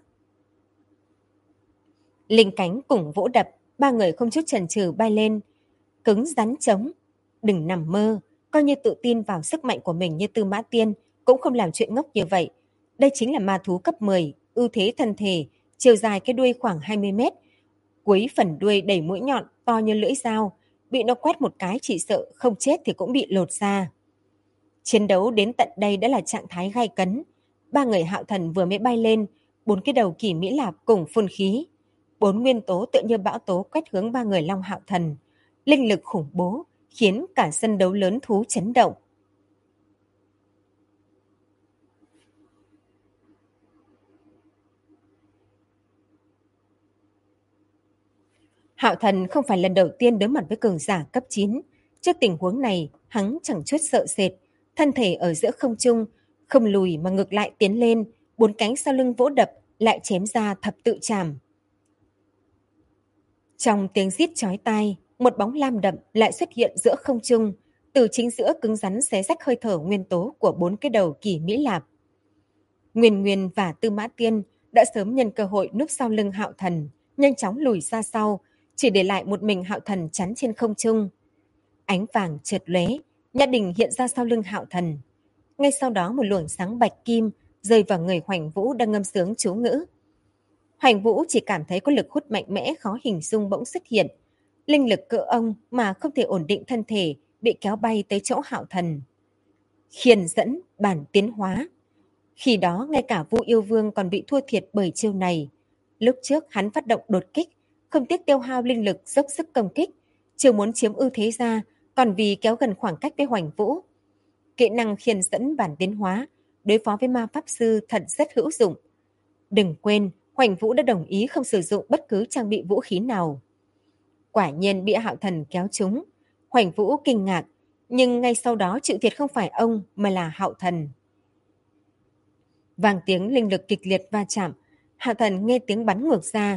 Linh cánh cùng vỗ đập, ba người không chút chần chừ bay lên, cứng rắn chống. Đừng nằm mơ, coi như tự tin vào sức mạnh của mình như Tư Mã Tiên, cũng không làm chuyện ngốc như vậy. Đây chính là ma thú cấp 10, ưu thế thân thể, chiều dài cái đuôi khoảng 20 mét. Cuối phần đuôi đầy mũi nhọn, to như lưỡi dao, bị nó quét một cái chỉ sợ không chết thì cũng bị lột ra. Chiến đấu đến tận đây đã là trạng thái gay cấn. Ba người Hạo Thần vừa mới bay lên, 4 cái đầu Kỳ Mỹ Lạp cùng phun khí. 4 nguyên tố tựa như bão tố quét hướng ba người Long Hạo Thần. Linh lực khủng bố, khiến cả sân đấu lớn thú chấn động. Hạo Thần không phải lần đầu tiên đối mặt với cường giả cấp 9. Trước tình huống này, hắn chẳng chút sợ sệt, thân thể ở giữa không trung, không lùi mà ngược lại tiến lên, 4 cánh sau lưng vỗ đập, lại chém ra thập tự trảm. Trong tiếng rít chói tai, một bóng lam đậm lại xuất hiện giữa không trung, từ chính giữa cứng rắn xé rách hơi thở nguyên tố của 4 cái đầu Kỳ Mỹ Lạp. Nguyên Nguyên và Tư Mã Tiên đã sớm nhân cơ hội núp sau lưng Hạo Thần, nhanh chóng lùi ra sau, chỉ để lại một mình Hạo Thần chắn trên không trung. Ánh vàng chợt lóe, Nhã Đình hiện ra sau lưng Hạo Thần. Ngay sau đó một luồng sáng bạch kim rơi vào người Hoành Vũ đang ngâm sướng chú ngữ. Hoành Vũ chỉ cảm thấy có lực hút mạnh mẽ khó hình dung bỗng xuất hiện. Linh lực cỡ ông mà không thể ổn định thân thể, bị kéo bay tới chỗ Hạo Thần. Khiên dẫn bản tiến hóa. Khi đó ngay cả Vu Yêu Vương còn bị thua thiệt bởi chiêu này. Lúc trước hắn phát động đột kích, không tiếc tiêu hao linh lực dốc sức công kích, chưa muốn chiếm ưu thế ra, còn vì kéo gần khoảng cách với Hoành Vũ. Kỹ năng khiên dẫn bản tiến hóa, đối phó với ma pháp sư thật rất hữu dụng. Đừng quên, Hoành Vũ đã đồng ý không sử dụng bất cứ trang bị vũ khí nào. Quả nhiên bị Hạo Thần kéo trúng. Hoành Vũ kinh ngạc, nhưng ngay sau đó chịu thiệt không phải ông mà là Hạo Thần. Vang tiếng linh lực kịch liệt va chạm, Hạo Thần nghe tiếng bắn ngược ra.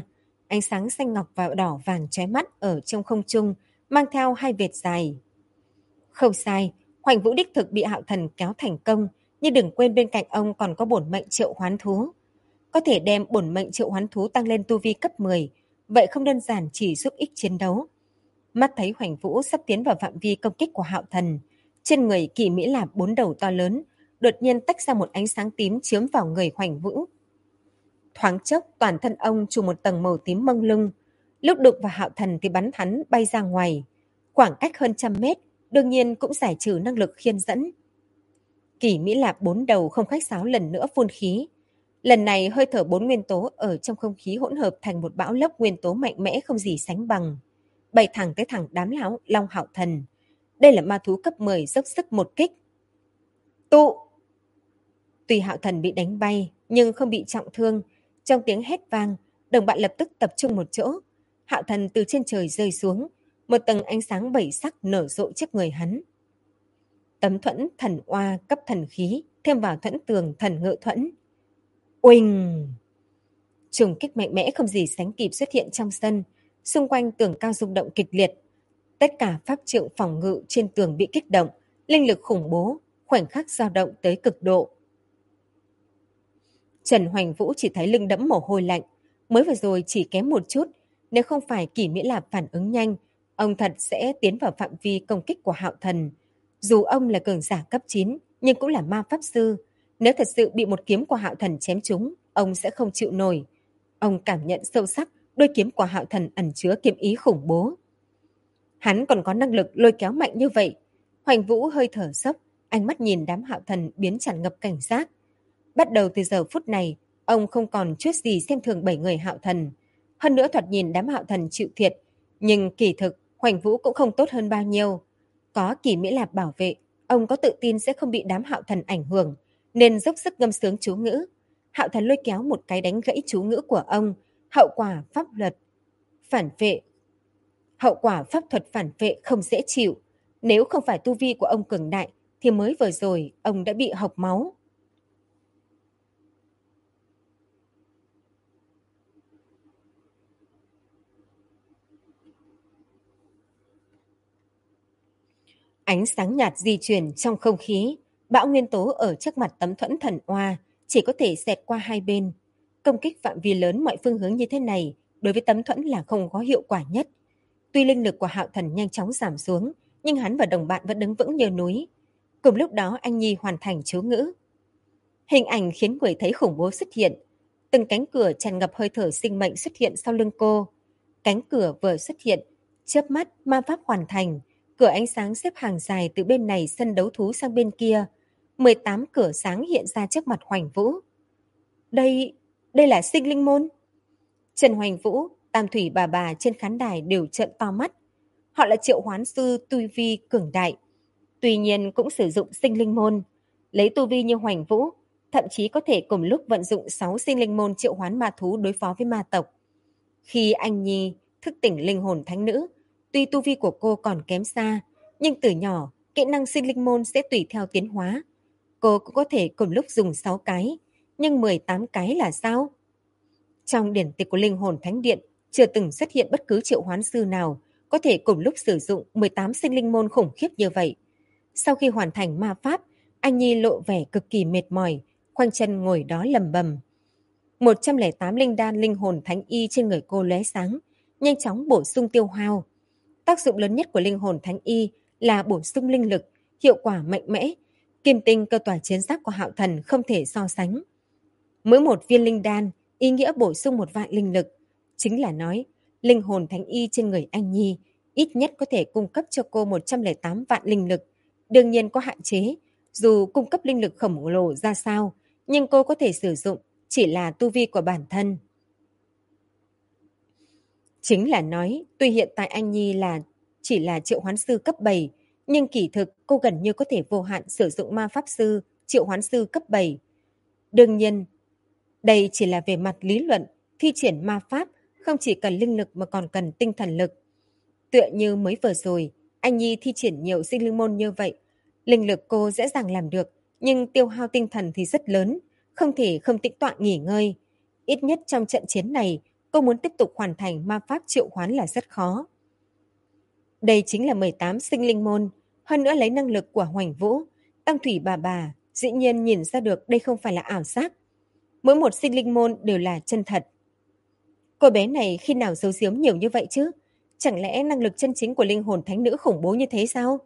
Ánh sáng xanh ngọc và đỏ vàng chói mắt ở trong không trung, mang theo hai vệt dài. Không sai, Hoành Vũ đích thực bị Hạo Thần kéo thành công, nhưng đừng quên bên cạnh ông còn có bổn mệnh triệu hoán thú. Có thể đem bổn mệnh triệu hoán thú tăng lên tu vi cấp 10, vậy không đơn giản chỉ giúp ích chiến đấu. Mắt thấy Hoành Vũ sắp tiến vào phạm vi công kích của Hạo Thần, trên người Kỳ Mỹ Lạp 4 đầu to lớn, đột nhiên tách ra một ánh sáng tím chiếu vào người Hoành Vũ. Thoáng chốc, toàn thân ông trùm một tầng màu tím mông lung, lúc đụng vào Hạo Thần thì bắn hắn bay ra ngoài, khoảng cách hơn 100 mét, đương nhiên cũng giải trừ năng lực khiên dẫn. Kỳ Mỹ Lạp 4 đầu không khách sáo lần nữa phun khí. Lần này hơi thở 4 nguyên tố ở trong không khí hỗn hợp thành một bão lốc nguyên tố mạnh mẽ không gì sánh bằng, bay thẳng tới thẳng đám Long Hạo Thần. Đây là ma thú cấp 10 dốc sức một kích. Tụ! Tuy Hạo Thần bị đánh bay nhưng không bị trọng thương, trong tiếng hét vang, đồng bạn lập tức tập trung một chỗ. Hạo Thần từ trên trời rơi xuống, một tầng ánh sáng bảy sắc nở rộ trước người hắn. Tấm thuẫn thần oa cấp thần khí, thêm vào thuẫn tường thần ngự thuẫn. Oanh! Trùng kích mạnh mẽ không gì sánh kịp xuất hiện trong sân, xung quanh tường cao rung động kịch liệt. Tất cả pháp trượng phòng ngự trên tường bị kích động, linh lực khủng bố, khoảnh khắc dao động tới cực độ. Trần Hoành Vũ chỉ thấy lưng đẫm mồ hôi lạnh, mới vừa rồi chỉ kém một chút, nếu không phải Kỷ Mỹ Lạp phản ứng nhanh, ông thật sẽ tiến vào phạm vi công kích của Hạo Thần. Dù ông là cường giả cấp 9, nhưng cũng là ma pháp sư, nếu thật sự bị một kiếm của Hạo Thần chém trúng, ông sẽ không chịu nổi. Ông cảm nhận sâu sắc, đôi kiếm của Hạo Thần ẩn chứa kiếm ý khủng bố. Hắn còn có năng lực lôi kéo mạnh như vậy. Hoành Vũ hơi thở dốc, ánh mắt nhìn đám Hạo Thần biến tràn ngập cảnh giác. Bắt đầu từ giờ phút này, ông không còn chút gì xem thường 7 người Hạo Thần. Hơn nữa thoạt nhìn đám Hạo Thần chịu thiệt, nhưng kỳ thực Hoành Vũ cũng không tốt hơn bao nhiêu. Có Kỳ Mỹ Lạp bảo vệ, ông có tự tin sẽ không bị đám Hạo Thần ảnh hưởng, nên dốc sức ngâm sướng chú ngữ. Hạo Thần lôi kéo một cái đánh gãy chú ngữ của ông, hậu quả pháp thuật phản vệ không dễ chịu. Nếu không phải tu vi của ông cường đại, thì mới vừa rồi ông đã bị hộc máu. Ánh sáng nhạt di chuyển trong không khí, bão nguyên tố ở trước mặt tấm thuẫn thần oa chỉ có thể xẹt qua hai bên. Công kích phạm vi lớn mọi phương hướng như thế này đối với tấm thuẫn là không có hiệu quả nhất. Tuy linh lực của Hạo Thần nhanh chóng giảm xuống, nhưng hắn và đồng bạn vẫn đứng vững như núi. Cùng lúc đó anh Nhi hoàn thành chú ngữ. Hình ảnh khiến người thấy khủng bố xuất hiện. Từng cánh cửa tràn ngập hơi thở sinh mệnh xuất hiện sau lưng cô. Cánh cửa vừa xuất hiện, chớp mắt ma pháp hoàn thành. Cửa ánh sáng xếp hàng dài từ bên này sân đấu thú sang bên kia. 18 cửa sáng hiện ra trước mặt Hoành Vũ. Đây là sinh linh môn. Trần Hoành Vũ, Tam Thủy bà trên khán đài đều trợn to mắt. Họ là triệu hoán sư tu vi cường đại. Tuy nhiên cũng sử dụng sinh linh môn. Lấy tu vi như Hoành Vũ, thậm chí có thể cùng lúc vận dụng 6 sinh linh môn triệu hoán ma thú đối phó với ma tộc. Khi anh Nhi thức tỉnh linh hồn thánh nữ, tuy tu vi của cô còn kém xa, nhưng từ nhỏ, kỹ năng sinh linh môn sẽ tùy theo tiến hóa. Cô cũng có thể cùng lúc dùng 6 cái, nhưng 18 cái là sao? Trong điển tịch của linh hồn thánh điện, chưa từng xuất hiện bất cứ triệu hoán sư nào có thể cùng lúc sử dụng 18 sinh linh môn khủng khiếp như vậy. Sau khi hoàn thành ma pháp, anh Nhi lộ vẻ cực kỳ mệt mỏi, khoanh chân ngồi đó lầm bầm. 108 linh đan linh hồn thánh y trên người cô lóe sáng, nhanh chóng bổ sung tiêu hao. Tác dụng lớn nhất của linh hồn thánh y là bổ sung linh lực, hiệu quả mạnh mẽ. Kim tinh cơ tỏa chiến giáp của Hạo Thần không thể so sánh. Mỗi một viên linh đan ý nghĩa bổ sung một vạn linh lực. Chính là nói, linh hồn thánh y trên người anh Nhi ít nhất có thể cung cấp cho cô 108 vạn linh lực. Đương nhiên có hạn chế, dù cung cấp linh lực khổng lồ ra sao, nhưng cô có thể sử dụng chỉ là tu vi của bản thân. Chính là nói, tuy hiện tại anh Nhi chỉ là triệu hoán sư cấp 7, nhưng kỳ thực cô gần như có thể vô hạn sử dụng ma pháp sư, triệu hoán sư cấp 7. Đương nhiên, đây chỉ là về mặt lý luận, thi triển ma pháp không chỉ cần linh lực mà còn cần tinh thần lực. Tựa như mới vừa rồi, anh Nhi thi triển nhiều sinh linh môn như vậy, linh lực cô dễ dàng làm được, nhưng tiêu hao tinh thần thì rất lớn, không thể không tĩnh tọa nghỉ ngơi. Ít nhất trong trận chiến này, cô muốn tiếp tục hoàn thành ma pháp triệu hoán là rất khó. Đây chính là 18 sinh linh môn, hơn nữa lấy năng lực của Hoành Vũ, Tăng Thủy bà dĩ nhiên nhìn ra được đây không phải là ảo giác. Mỗi một sinh linh môn đều là chân thật. Cô bé này khi nào giấu giếm nhiều như vậy chứ? Chẳng lẽ năng lực chân chính của linh hồn thánh nữ khủng bố như thế sao?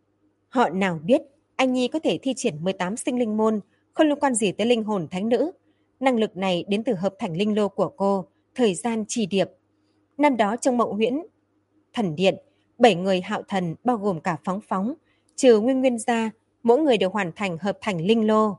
Họ nào biết anh Nhi có thể thi triển 18 sinh linh môn, không liên quan gì tới linh hồn thánh nữ. Năng lực này đến từ hợp thành linh lô của cô, thời gian trì điệp. Năm đó trong mộng huyễn thần điện, 7 người hạo thần bao gồm cả Phóng Phóng, trừ Nguyên Nguyên ra, mỗi người đều hoàn thành hợp thành linh lô.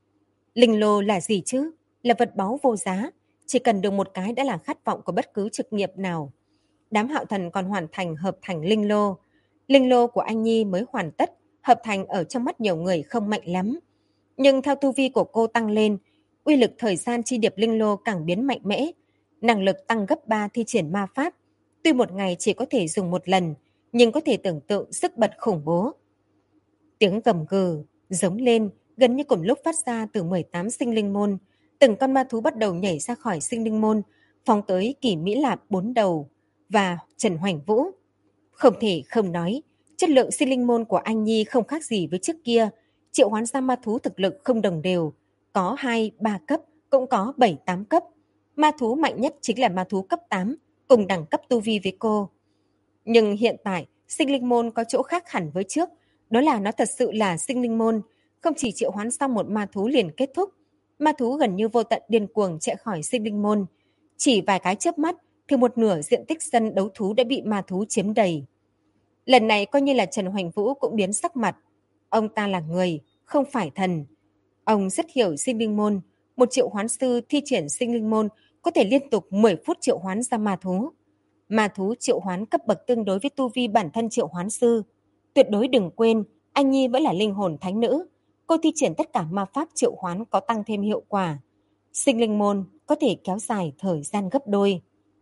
Linh lô là gì chứ? Là vật báu vô giá, chỉ cần được một cái đã là khát vọng của bất cứ chức nghiệp nào. Đám hạo thần còn hoàn thành hợp thành linh lô. Linh lô của anh Nhi mới hoàn tất, hợp thành ở trong mắt nhiều người không mạnh lắm. Nhưng theo tu vi của cô tăng lên, uy lực thời gian chi điệp linh lô càng biến mạnh mẽ, năng lực tăng gấp 3 thi triển ma pháp. Tuy một ngày chỉ có thể dùng một lần, nhưng có thể tưởng tượng sức bật khủng bố. Tiếng gầm gừ, giống lên, gần như cùng lúc phát ra từ 18 sinh linh môn. Từng con ma thú bắt đầu nhảy ra khỏi sinh linh môn, phóng tới Kỳ Mỹ Lạp 4 đầu và Trần Hoành Vũ. Không thể không nói, chất lượng sinh linh môn của anh Nhi không khác gì với trước kia. Triệu hoán ra ma thú thực lực không đồng đều, có 2-3 cấp, cũng có 7-8 cấp. Ma thú mạnh nhất chính là ma thú cấp 8, cùng đẳng cấp tu vi với cô. Nhưng hiện tại, sinh linh môn có chỗ khác hẳn với trước, đó là nó thật sự là sinh linh môn, không chỉ triệu hoán xong một ma thú liền kết thúc. Ma thú gần như vô tận điên cuồng chạy khỏi sinh linh môn. Chỉ vài cái chớp mắt, thì một nửa diện tích sân đấu thú đã bị ma thú chiếm đầy. Lần này coi như là Trần Hoành Vũ cũng biến sắc mặt. Ông ta là người, không phải thần. Ông rất hiểu sinh linh môn. Một triệu hoán sư thi triển sinh linh môn có thể liên tục 10 phút triệu hoán ra ma thú. Ma thú triệu hoán cấp bậc tương đối với tu vi bản thân triệu hoán sư. Tuyệt đối đừng quên, anh Nhi vẫn là linh hồn thánh nữ. Cô thi triển tất cả ma pháp triệu hoán có tăng thêm hiệu quả. Sinh linh môn có thể kéo dài thời gian gấp đôi.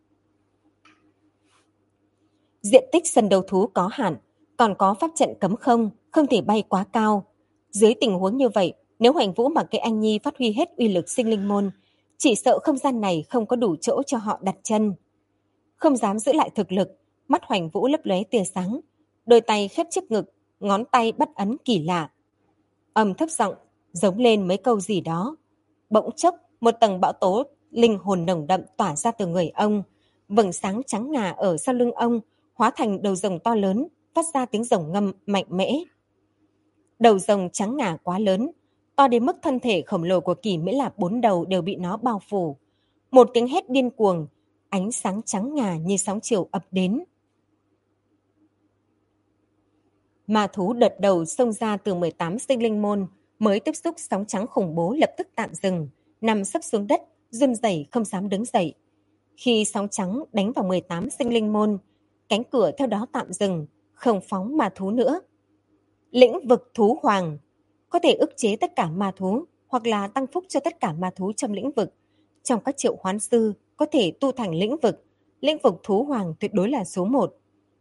Diện tích sân đấu thú có hạn, còn có pháp trận cấm không thể bay quá cao. Dưới tình huống như vậy, nếu Hoành Vũ mặc kệ anh Nhi phát huy hết uy lực sinh linh môn, chỉ sợ không gian này không có đủ chỗ cho họ đặt chân. Không dám giữ lại thực lực, mắt Hoành Vũ lấp lóe tia sáng, đôi tay khép trước ngực, ngón tay bắt ấn kỳ lạ. Âm thấp giọng, giống lên mấy câu gì đó. Bỗng chốc, một tầng bão tố linh hồn nồng đậm tỏa ra từ người ông, vầng sáng trắng ngà ở sau lưng ông hóa thành đầu rồng to lớn, phát ra tiếng rồng ngâm mạnh mẽ. Đầu rồng trắng ngà quá lớn, to đến mức thân thể khổng lồ của Kỳ Mỹ Lạp 4 đầu đều bị nó bao phủ. Một tiếng hét điên cuồng, ánh sáng trắng ngà như sóng chiều ập đến. Ma thú đợt đầu xông ra từ 18 sinh linh môn, mới tiếp xúc sóng trắng khủng bố lập tức tạm dừng, nằm sấp xuống đất, run rẩy không dám đứng dậy. Khi sóng trắng đánh vào 18 sinh linh môn, cánh cửa theo đó tạm dừng, không phóng ma thú nữa. Lĩnh vực thú hoàng có thể ức chế tất cả ma thú hoặc là tăng phúc cho tất cả ma thú trong lĩnh vực. Trong các triệu hoán sư có thể tu thành lĩnh vực thú hoàng tuyệt đối là số 1.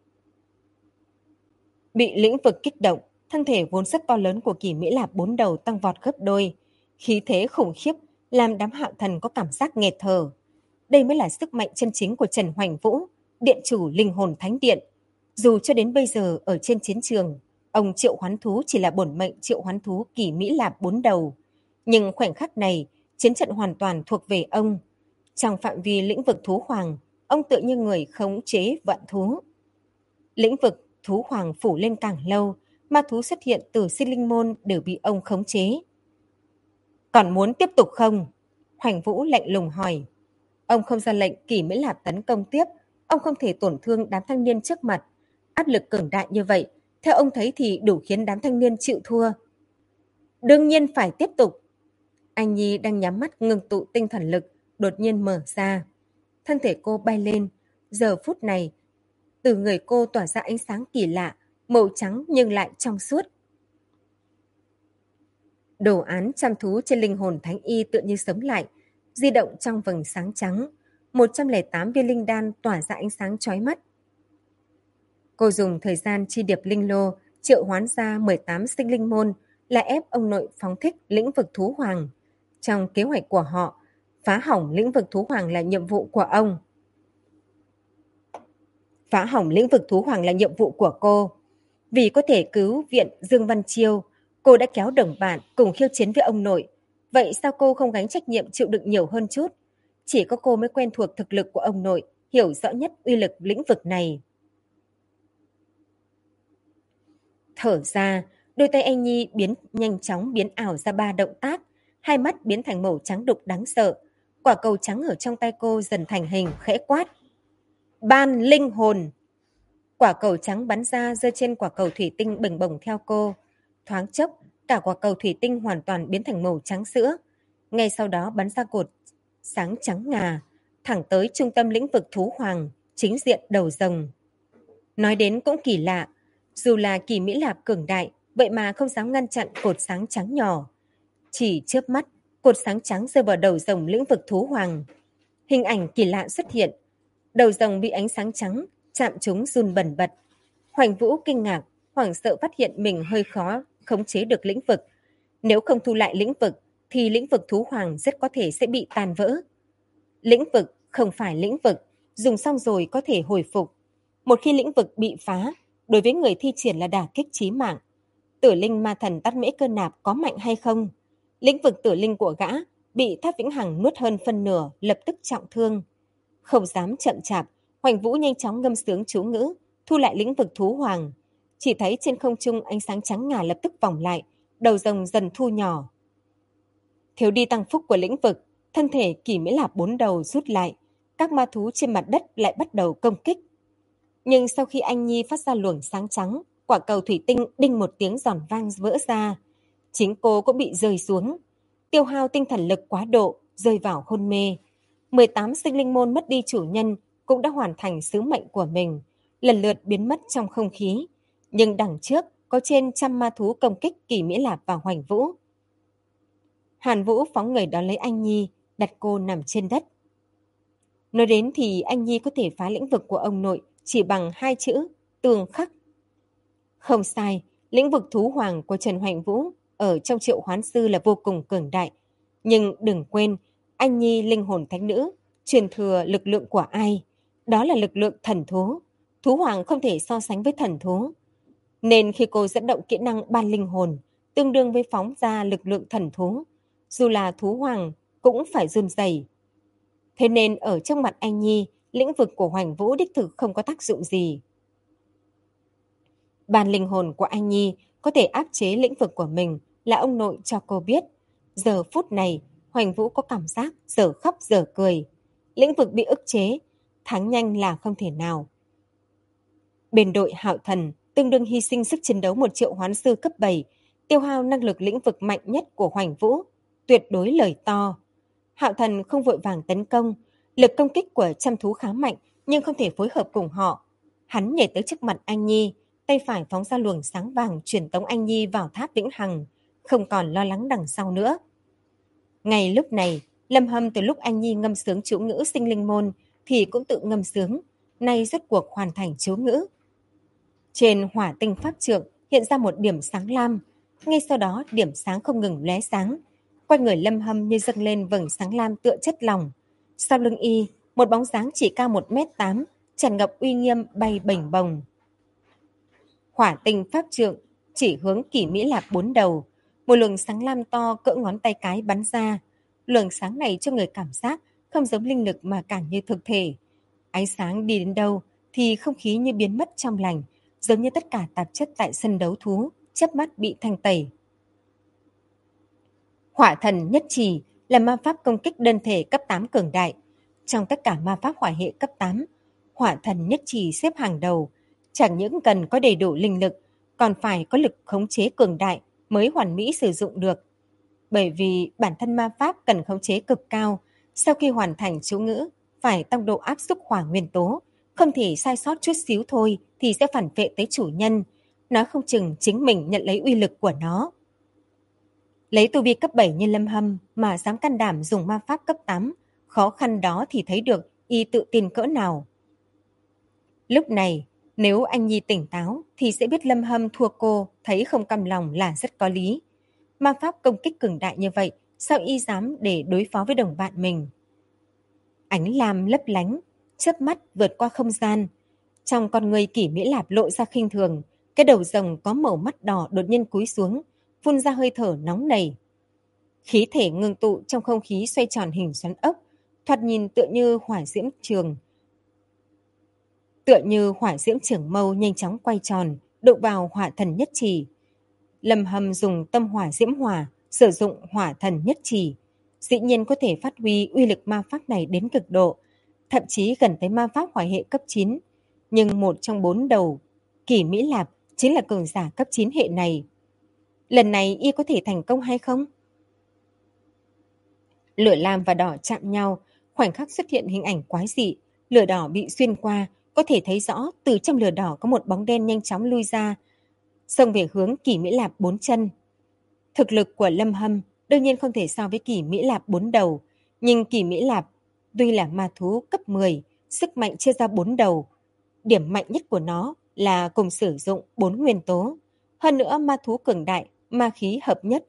Bị lĩnh vực kích động, thân thể vốn rất to lớn của Kỳ Mỹ Lạp 4 đầu tăng vọt gấp đôi. Khí thế khủng khiếp làm đám hạo thần có cảm giác nghẹt thở. Đây mới là sức mạnh chân chính của Trần Hoành Vũ, điện chủ linh hồn thánh điện. Dù cho đến bây giờ ở trên chiến trường, ông triệu hoán thú chỉ là bổn mệnh triệu hoán thú Kỳ Mỹ Lạp 4 đầu. Nhưng khoảnh khắc này, chiến trận hoàn toàn thuộc về ông. Trong phạm vi lĩnh vực thú hoàng, ông tựa như người khống chế vạn thú. Lĩnh vực thú hoàng phủ lên càng lâu, ma thú xuất hiện từ sinh linh môn đều bị ông khống chế. Còn muốn tiếp tục không? Hoành Vũ lạnh lùng hỏi. Ông không ra lệnh Kỳ Mỹ Lạp tấn công tiếp, ông không thể tổn thương đám thanh niên trước mặt. Áp lực cường đại như vậy, theo ông thấy thì đủ khiến đám thanh niên chịu thua. Đương nhiên phải tiếp tục. Anh Nhi đang nhắm mắt ngừng tụ tinh thần lực, đột nhiên mở ra. Thân thể cô bay lên, giờ phút này, từ người cô tỏa ra ánh sáng kỳ lạ, màu trắng nhưng lại trong suốt. Đồ án chăm thú trên linh hồn thánh y tự như sống lại, di động trong vầng sáng trắng. 108 viên linh đan tỏa ra ánh sáng chói mắt. Cô dùng thời gian chi điệp linh lô, triệu hoán ra 18 sinh linh môn, là ép ông nội phóng thích lĩnh vực thú hoàng. Trong kế hoạch của họ, phá hỏng lĩnh vực thú hoàng là nhiệm vụ của ông. Phá hỏng lĩnh vực thú hoàng là nhiệm vụ của cô. Vì có thể cứu viện Dương Văn Chiêu, cô đã kéo đồng bạn cùng khiêu chiến với ông nội. Vậy sao cô không gánh trách nhiệm chịu đựng nhiều hơn chút? Chỉ có cô mới quen thuộc thực lực của ông nội, hiểu rõ nhất uy lực lĩnh vực này. Thở ra, đôi tay anh Nhi nhanh chóng biến ảo ra 3 động tác, hai mắt biến thành màu trắng đục đáng sợ. Quả cầu trắng ở trong tay cô dần thành hình, khẽ quát. Ban linh hồn! Quả cầu trắng bắn ra rơi trên quả cầu thủy tinh bừng bồng theo cô. Thoáng chốc, cả quả cầu thủy tinh hoàn toàn biến thành màu trắng sữa. Ngay sau đó bắn ra cột sáng trắng ngà, thẳng tới trung tâm lĩnh vực thú hoàng, chính diện đầu rồng. Nói đến cũng kỳ lạ, dù là Kỳ Mỹ Lạp cường đại, vậy mà không dám ngăn chặn cột sáng trắng nhỏ. Chỉ chớp mắt, cột sáng trắng rơi vào đầu rồng lĩnh vực thú hoàng. Hình ảnh kỳ lạ xuất hiện. Đầu rồng bị ánh sáng trắng chạm trúng run bần bật. Hoành Vũ kinh ngạc, hoảng sợ phát hiện mình hơi khó khống chế được lĩnh vực. Nếu không thu lại lĩnh vực, thì lĩnh vực thú hoàng rất có thể sẽ bị tan vỡ. Lĩnh vực không phải lĩnh vực, dùng xong rồi có thể hồi phục. Một khi lĩnh vực bị phá, đối với người thi triển là đả kích chí mạng. Tử linh ma thần Tát Mễ Cơ Nạp có mạnh hay không? Lĩnh vực tử linh của gã bị Tháp Vĩnh Hằng nuốt hơn phân nửa, lập tức trọng thương. Không dám chậm chạp, Hoành Vũ nhanh chóng ngâm sướng chú ngữ, thu lại lĩnh vực thú hoàng. Chỉ thấy trên không trung ánh sáng trắng ngà lập tức vòng lại, đầu rồng dần thu nhỏ. Thiếu đi tăng phúc của lĩnh vực, thân thể Kỳ Mỹ Lạp 4 đầu rút lại, các ma thú trên mặt đất lại bắt đầu công kích. Nhưng sau khi anh Nhi phát ra luồng sáng trắng, quả cầu thủy tinh đinh một tiếng giòn vang vỡ ra. Chính cô cũng bị rơi xuống. Tiêu hao tinh thần lực quá độ, rơi vào hôn mê. 18 sinh linh môn mất đi chủ nhân cũng đã hoàn thành sứ mệnh của mình, lần lượt biến mất trong không khí. Nhưng đằng trước có trên 100 ma thú công kích Kỳ Mỹ Lạp và Hoành Vũ. Hàn Vũ phóng người đón lấy anh Nhi, đặt cô nằm trên đất. Nói đến thì anh Nhi có thể phá lĩnh vực của ông nội chỉ bằng 2 chữ, tường khắc. Không sai, lĩnh vực thú hoàng của Trần Hoành Vũ ở trong Triệu Hoán Sư là vô cùng cường đại. Nhưng đừng quên, anh Nhi linh hồn thánh nữ, truyền thừa lực lượng của ai? Đó là lực lượng thần thú. Thú hoàng không thể so sánh với thần thú. Nên khi cô dẫn động kỹ năng ban linh hồn, tương đương với phóng ra lực lượng thần thú, dù là thú hoàng cũng phải run rẩy. Thế nên ở trong mặt anh Nhi, lĩnh vực của Hoành Vũ đích thực không có tác dụng gì. Ban linh hồn của anh Nhi có thể áp chế lĩnh vực của mình là ông nội cho cô biết. Giờ phút này, Hoành Vũ có cảm giác giờ khóc giờ cười. Lĩnh vực bị ức chế, thắng nhanh là không thể nào. Bên đội Hạo Thần tương đương hy sinh sức chiến đấu 1 triệu hoán sư cấp 7, tiêu hao năng lực lĩnh vực mạnh nhất của Hoành Vũ, tuyệt đối lời to. Hạo Thần không vội vàng tấn công, lực công kích của trăm thú khá mạnh nhưng không thể phối hợp cùng họ. Hắn nhảy tới trước mặt anh Nhi, tay phải phóng ra luồng sáng vàng truyền tống anh Nhi vào Tháp Vĩnh Hằng, không còn lo lắng đằng sau nữa. Ngay lúc này, Lâm Hâm từ lúc anh Nhi ngâm sướng chú ngữ sinh linh môn thì cũng tự ngâm sướng, nay rốt cuộc hoàn thành chú ngữ. Trên hỏa tinh pháp trượng hiện ra một điểm sáng lam, ngay sau đó điểm sáng không ngừng lóe sáng. Quanh người Lâm Hâm như dâng lên vầng sáng lam tựa chất lỏng. Sau lưng y, một bóng dáng chỉ cao 1m8, tràn ngập uy nghiêm bay bềnh bồng. Hỏa tinh pháp trượng chỉ hướng Kỳ Mỹ Lạp 4 đầu, một luồng sáng lam to cỡ ngón tay cái bắn ra. Luồng sáng này cho người cảm giác không giống linh lực mà càng như thực thể. Ánh sáng đi đến đâu thì không khí như biến mất trong lành, giống như tất cả tạp chất tại sân đấu thú chớp mắt bị thanh tẩy. Hỏa thần nhất trì là ma pháp công kích đơn thể cấp 8 cường đại. Trong tất cả ma pháp hỏa hệ cấp 8, hỏa thần nhất trì xếp hàng đầu. Chẳng những cần có đầy đủ linh lực, còn phải có lực khống chế cường đại mới hoàn mỹ sử dụng được. Bởi vì bản thân ma pháp cần khống chế cực cao, sau khi hoàn thành chú ngữ, phải tăng độ áp xúc hỏa nguyên tố, không thể sai sót chút xíu thôi thì sẽ phản vệ tới chủ nhân, nói không chừng chính mình nhận lấy uy lực của nó. Lấy tu vi cấp 7 như Lâm Hâm mà dám can đảm dùng ma pháp cấp 8, khó khăn đó thì thấy được y tự tin cỡ nào. Lúc này, nếu anh Nhi tỉnh táo thì sẽ biết Lâm Hâm thua cô thấy không cam lòng là rất có lý. Ma pháp công kích cường đại như vậy, sao y dám để đối phó với đồng bạn mình? Ánh lam lấp lánh, chớp mắt vượt qua không gian. Trong con người Kỷ Mỹ Lạp lộ ra khinh thường, cái đầu rồng có màu mắt đỏ đột nhiên cúi xuống, phun ra hơi thở nóng nảy. Khí thể ngưng tụ trong không khí xoay tròn hình xoắn ốc, thoạt nhìn tựa như hỏa diễm trường mâu nhanh chóng quay tròn, đụng vào hỏa thần nhất chỉ. Lâm Hâm dùng tâm hỏa diễm hỏa, sử dụng hỏa thần nhất chỉ, dĩ nhiên có thể phát huy uy lực ma pháp này đến cực độ, thậm chí gần tới ma pháp hỏa hệ cấp 9. Nhưng một trong 4 đầu, Kỷ Mỹ Lạp chính là cường giả cấp 9 hệ này. Lần này y có thể thành công hay không? Lửa lam và đỏ chạm nhau, khoảnh khắc xuất hiện hình ảnh quái dị, lửa đỏ bị xuyên qua, có thể thấy rõ từ trong lửa đỏ có một bóng đen nhanh chóng lui ra, xông về hướng Kỷ Mỹ Lạp 4 chân. Thực lực của Lâm Hâm đương nhiên không thể so với Kỷ Mỹ Lạp 4 đầu, nhưng Kỷ Mỹ Lạp tuy là ma thú cấp 10, sức mạnh chia ra 4 đầu. Điểm mạnh nhất của nó là cùng sử dụng 4 nguyên tố. Hơn nữa ma thú cường đại, ma khí hợp nhất.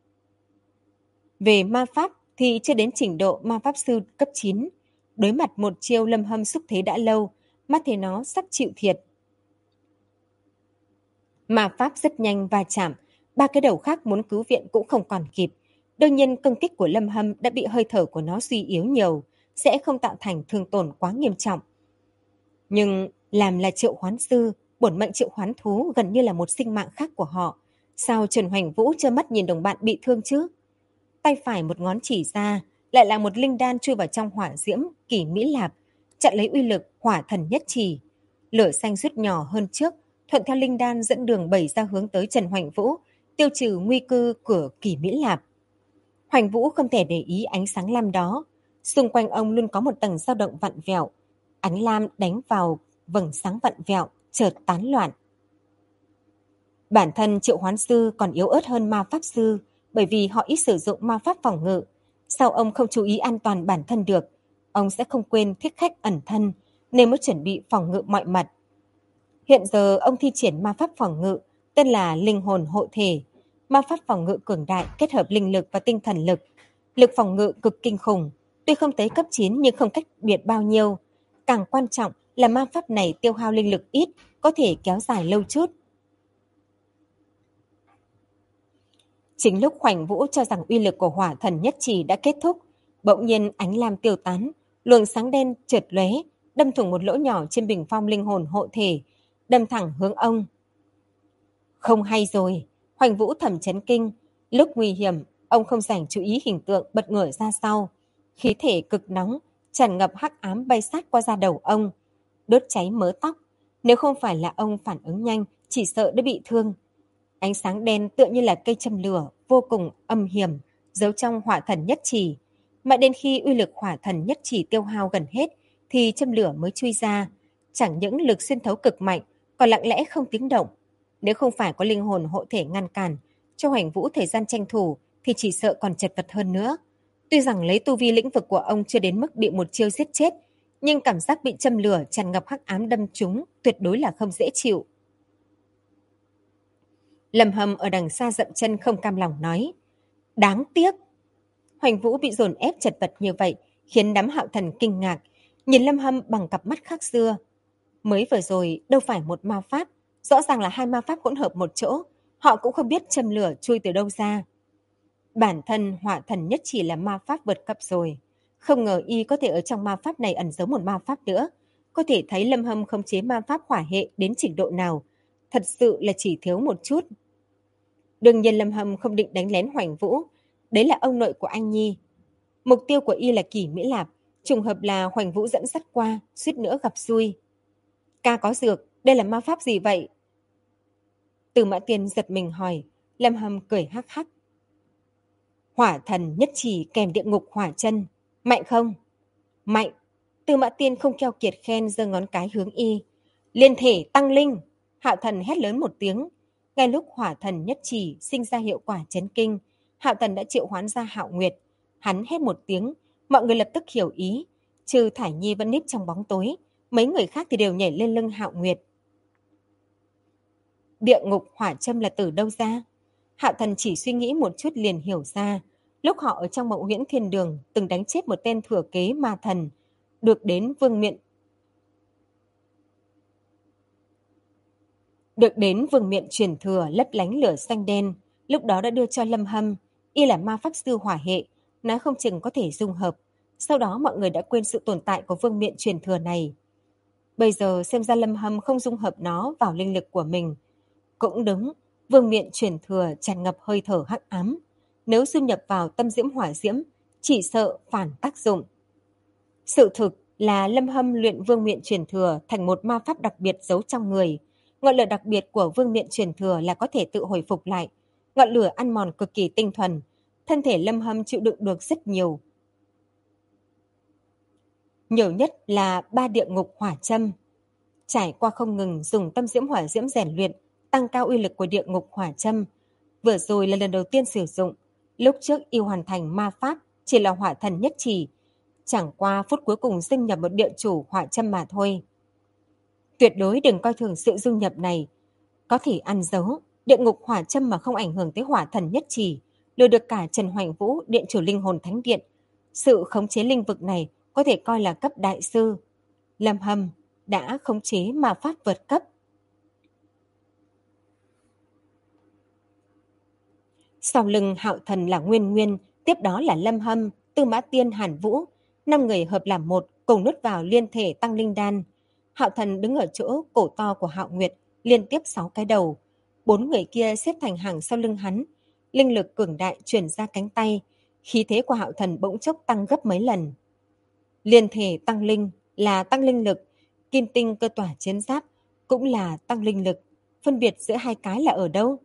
Về ma pháp thì chưa đến trình độ ma pháp sư cấp 9. Đối mặt một chiêu Lâm Hâm xúc thế đã lâu, mắt thấy nó sắp chịu thiệt. Ma pháp rất nhanh va chạm, 3 cái đầu khác muốn cứu viện cũng không còn kịp. Đương nhiên công kích của Lâm Hâm đã bị hơi thở của nó suy yếu nhiều, sẽ không tạo thành thương tổn quá nghiêm trọng. Nhưng làm là triệu hoán sư, bổn mệnh triệu hoán thú gần như là một sinh mạng khác của họ. Sao Trần Hoành Vũ trơ mắt nhìn đồng bạn bị thương chứ? Tay phải một ngón chỉ ra, lại là một linh đan chui vào trong hỏa diễm Kỷ Mỹ Lạp, chặn lấy uy lực hỏa thần nhất chỉ. Lửa xanh rút nhỏ hơn trước, thuận theo linh đan dẫn đường bẩy ra hướng tới Trần Hoành Vũ, tiêu trừ nguy cơ của Kỷ Mỹ Lạp. Hoành Vũ không thể để ý ánh sáng lam đó, xung quanh ông luôn có một tầng dao động vặn vẹo. Ánh lam đánh vào vầng sáng vặn vẹo, chợt tán loạn. Bản thân triệu hoán sư còn yếu ớt hơn ma pháp sư, bởi vì họ ít sử dụng ma pháp phòng ngự. Sao ông không chú ý an toàn bản thân được? Ông sẽ không quên thích khách ẩn thân, nên mới chuẩn bị phòng ngự mọi mặt. Hiện giờ ông thi triển ma pháp phòng ngự, tên là linh hồn hộ thể. Ma pháp phòng ngự cường đại kết hợp linh lực và tinh thần lực. Lực phòng ngự cực kinh khủng, tuy không tới cấp 9 nhưng không cách biệt bao nhiêu. Càng quan trọng là ma pháp này tiêu hao linh lực ít, có thể kéo dài lâu chút. Chính lúc Hoành Vũ cho rằng uy lực của hỏa thần nhất chỉ đã kết thúc, bỗng nhiên ánh lam tiêu tán, luồng sáng đen chợt lóe, đâm thủng một lỗ nhỏ trên bình phong linh hồn hộ thể, đâm thẳng hướng ông. Không hay rồi, Hoành Vũ thầm chấn kinh, lúc nguy hiểm, ông không dành chú ý hình tượng bật ngửa ra sau, khí thể cực nóng, tràn ngập hắc ám bay sát qua da đầu ông, đốt cháy mớ tóc, nếu không phải là ông phản ứng nhanh, chỉ sợ đã bị thương. Ánh sáng đen tựa như là cây châm lửa, vô cùng âm hiểm, giấu trong hỏa thần nhất chỉ. Mãi đến khi uy lực hỏa thần nhất chỉ tiêu hao gần hết, thì châm lửa mới chui ra. Chẳng những lực xuyên thấu cực mạnh, còn lặng lẽ không tiếng động. Nếu không phải có linh hồn hộ thể ngăn cản, cho Hoành Vũ thời gian tranh thủ, thì chỉ sợ còn chật vật hơn nữa. Tuy rằng lấy tu vi lĩnh vực của ông chưa đến mức bị một chiêu giết chết, nhưng cảm giác bị châm lửa tràn ngập hắc ám đâm trúng tuyệt đối là không dễ chịu. Lâm Hâm ở đằng xa dậm chân không cam lòng nói. Đáng tiếc. Hoành Vũ bị dồn ép chật vật như vậy, khiến đám Hạo Thần kinh ngạc, nhìn Lâm Hâm bằng cặp mắt khác xưa. Mới vừa rồi đâu phải một ma pháp, rõ ràng là hai ma pháp hỗn hợp một chỗ, họ cũng không biết châm lửa chui từ đâu ra. Bản thân hỏa thần nhất chỉ là ma pháp vượt cấp rồi, không ngờ y có thể ở trong ma pháp này ẩn giấu một ma pháp nữa. Có thể thấy Lâm Hâm khống chế ma pháp hỏa hệ đến trình độ nào, thật sự là chỉ thiếu một chút. Đương nhiên Lâm Hâm không định đánh lén Hoành Vũ, đấy là ông nội của anh Nhi. Mục tiêu của y là Kỷ Mỹ Lạp, trùng hợp là Hoành Vũ dẫn dắt qua, suýt nữa gặp xui. Ca có dược, đây là ma pháp gì vậy? Từ Mã Tiên giật mình hỏi, Lâm Hâm cười hắc hắc. Hỏa thần nhất chỉ kèm địa ngục hỏa chân, mạnh không? Mạnh. Từ Mã Tiên không keo kiệt khen, giơ ngón cái hướng y. Liên thể tăng linh. Hạo Thần hét lớn một tiếng. Ngay lúc hỏa thần nhất chỉ sinh ra hiệu quả chấn kinh, Hạo Thần đã triệu hoán ra Hạo Nguyệt. Hắn hét một tiếng, mọi người lập tức hiểu ý. Trừ Thải Nhi vẫn núp trong bóng tối, mấy người khác thì đều nhảy lên lưng Hạo Nguyệt. Địa ngục hỏa châm là từ đâu ra? Hạo Thần chỉ suy nghĩ một chút liền hiểu ra. Lúc họ ở trong Mộng Huyễn Thiên Đường từng đánh chết một tên thừa kế ma thần, được đến vương miện. Được đến vương miện truyền thừa lấp lánh lửa xanh đen, lúc đó đã đưa cho Lâm Hâm, y là ma pháp sư hỏa hệ, nói không chừng có thể dung hợp. Sau đó mọi người đã quên sự tồn tại của vương miện truyền thừa này. Bây giờ xem ra Lâm Hâm không dung hợp nó vào linh lực của mình. Cũng đúng, vương miện truyền thừa tràn ngập hơi thở hắc ám. Nếu du nhập vào tâm diễm hỏa diễm, chỉ sợ phản tác dụng. Sự thực là Lâm Hâm luyện vương miện truyền thừa thành một ma pháp đặc biệt giấu trong người. Ngọn lửa đặc biệt của vương miện truyền thừa là có thể tự hồi phục lại. Ngọn lửa ăn mòn cực kỳ tinh thuần. Thân thể Lâm Hâm chịu đựng được rất nhiều. Nhiều nhất là 3 địa ngục hỏa châm. Trải qua không ngừng dùng tâm diễm hỏa diễm rèn luyện, tăng cao uy lực của địa ngục hỏa châm. Vừa rồi là lần đầu tiên sử dụng. Lúc trước y hoàn thành ma pháp chỉ là hỏa thần nhất chỉ. Chẳng qua phút cuối cùng sinh nhập một địa chủ hỏa châm mà thôi. Tuyệt đối đừng coi thường sự dung nhập này. Có thể ăn dấu, địa ngục hỏa châm mà không ảnh hưởng tới hỏa thần nhất chỉ, lừa được cả Trần Hoành Vũ, điện chủ linh hồn thánh điện. Sự khống chế linh vực này có thể coi là cấp đại sư. Lâm Hâm đã khống chế ma pháp vượt cấp. Sau lưng Hạo Thần là Nguyên Nguyên, tiếp đó là Lâm Hâm, Tư Mã Tiên, Hàn Vũ. 5 người hợp làm một, cùng nuốt vào liên thể tăng linh đan. Hạo Thần đứng ở chỗ cổ to của Hạo Nguyệt, liên tiếp 6 cái đầu. 4 người kia xếp thành hàng sau lưng hắn. Linh lực cường đại truyền ra cánh tay. Khí thế của Hạo Thần bỗng chốc tăng gấp mấy lần. Liên thể tăng linh là tăng linh lực. Kim tinh cơ tỏa chiến giáp cũng là tăng linh lực. Phân biệt giữa hai cái là ở đâu?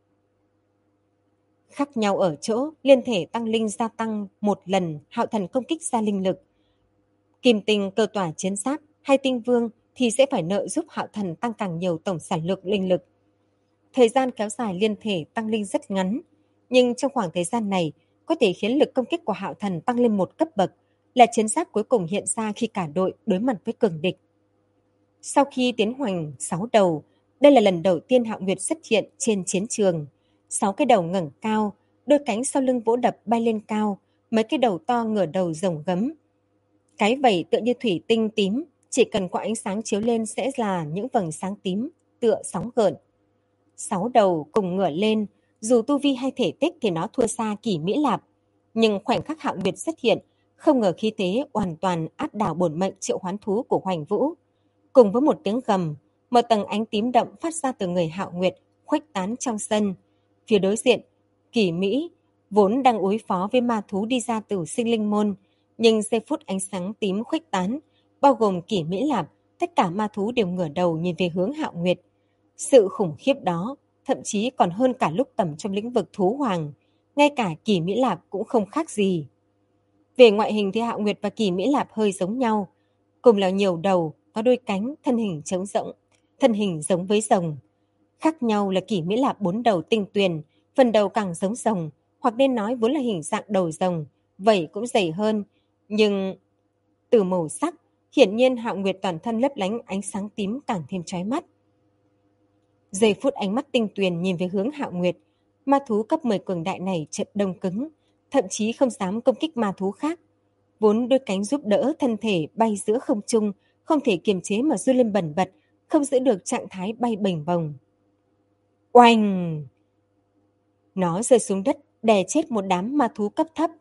Khác nhau ở chỗ, liên thể tăng linh gia tăng một lần Hạo Thần công kích ra linh lực. Kim tinh cơ tỏa chiến giáp hay tinh vương thì sẽ phải nợ giúp Hạo Thần tăng càng nhiều tổng sản lượng linh lực. Thời gian kéo dài liên thể tăng linh rất ngắn, nhưng trong khoảng thời gian này có thể khiến lực công kích của Hạo Thần tăng lên một cấp bậc, là chiến giáp cuối cùng hiện ra khi cả đội đối mặt với cường địch. Sau khi tiến hoành 6 đầu, đây là lần đầu tiên Hạo Nguyệt xuất hiện trên chiến trường. 6 cái đầu ngẩng cao, đôi cánh sau lưng vỗ đập bay lên cao, mấy cái đầu to ngửa đầu rồng gấm. Cái vảy tựa như thủy tinh tím, chỉ cần có ánh sáng chiếu lên sẽ là những vầng sáng tím, tựa sóng gợn. 6 đầu cùng ngửa lên, dù tu vi hay thể tích thì nó thua xa Kỷ Mỹ Lạp. Nhưng khoảnh khắc Hạo Nguyệt xuất hiện, không ngờ khí thế hoàn toàn áp đảo bổn mệnh triệu hoán thú của Hoành Vũ. Cùng với một tiếng gầm, một tầng ánh tím đậm phát ra từ người Hạo Nguyệt, khuếch tán trong sân. Phía đối diện, Kỷ Mỹ vốn đang đối phó với ma thú đi ra từ sinh linh môn, nhưng giây phút ánh sáng tím khuếch tán, bao gồm Kỷ Mỹ Lạp, tất cả ma thú đều ngửa đầu nhìn về hướng Hạo Nguyệt. Sự khủng khiếp đó thậm chí còn hơn cả lúc tầm trong lĩnh vực thú hoàng, ngay cả Kỷ Mỹ Lạp cũng không khác gì. Về ngoại hình thì Hạo Nguyệt và Kỷ Mỹ Lạp hơi giống nhau, cùng là nhiều đầu, có đôi cánh, thân hình trống rỗng, thân hình giống với rồng. Khác nhau là Kỷ Mỹ Lạp 4 đầu tinh tuyền, phần đầu càng giống rồng, hoặc nên nói vốn là hình dạng đầu rồng, vảy cũng dày hơn, nhưng từ màu sắc, hiển nhiên Hạo Nguyệt toàn thân lấp lánh ánh sáng tím càng thêm chói mắt. Giây phút ánh mắt tinh tuyền nhìn về hướng Hạo Nguyệt, ma thú cấp 10 cường đại này chợt đông cứng, thậm chí không dám công kích ma thú khác. Vốn đôi cánh giúp đỡ thân thể bay giữa không trung, không thể kiềm chế mà run lên bần bật, không giữ được trạng thái bay bềnh bồng. Oanh! Nó rơi xuống đất, đè chết một đám ma thú cấp thấp.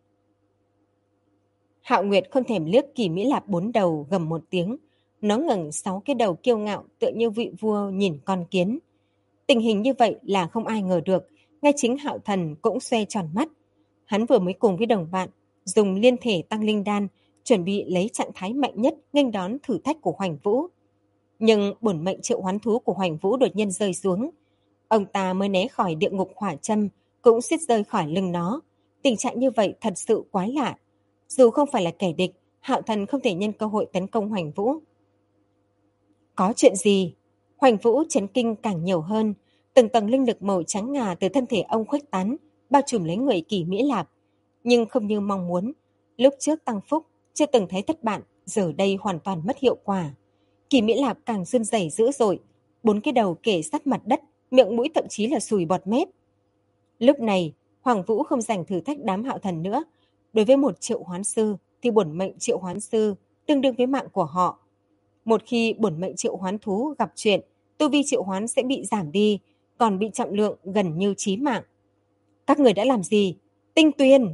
Hạo Nguyệt không thèm liếc Kỷ Mỹ Lạp 4 đầu, gầm một tiếng. Nó ngẩng 6 cái đầu kiêu ngạo tựa như vị vua nhìn con kiến. Tình hình như vậy là không ai ngờ được, ngay chính Hạo Thần cũng xoe tròn mắt. Hắn vừa mới cùng với đồng bạn dùng liên thể tăng linh đan, chuẩn bị lấy trạng thái mạnh nhất nghênh đón thử thách của Hoành Vũ. Nhưng bổn mệnh triệu hoán thú của Hoành Vũ đột nhiên rơi xuống. Ông ta mới né khỏi địa ngục hỏa châm, cũng suýt rơi khỏi lưng nó. Tình trạng như vậy thật sự quái lạ. Dù không phải là kẻ địch, Hạo Thần không thể nhân cơ hội tấn công Hoành Vũ. Có chuyện gì? Hoành Vũ chấn kinh càng nhiều hơn. Từng tầng linh lực màu trắng ngà từ thân thể ông khuếch tán, bao trùm lấy người Kỷ Mỹ Lạp. Nhưng không như mong muốn, lúc trước tăng phúc, chưa từng thấy thất bại, giờ đây hoàn toàn mất hiệu quả. Kỷ Mỹ Lạp càng run rẩy dữ dội, 4 cái đầu kề sát mặt đất, miệng mũi thậm chí là sùi bọt mép. Lúc này, Hoàng Vũ không dành thử thách đám Hạo Thần nữa. Đối với một triệu hoán sư thì bổn mệnh triệu hoán sư tương đương với mạng của họ. Một khi bổn mệnh triệu hoán thú gặp chuyện, tu vi triệu hoán sẽ bị giảm đi, còn bị trọng lượng gần như chí mạng. Các người đã làm gì? Tinh Tuyền!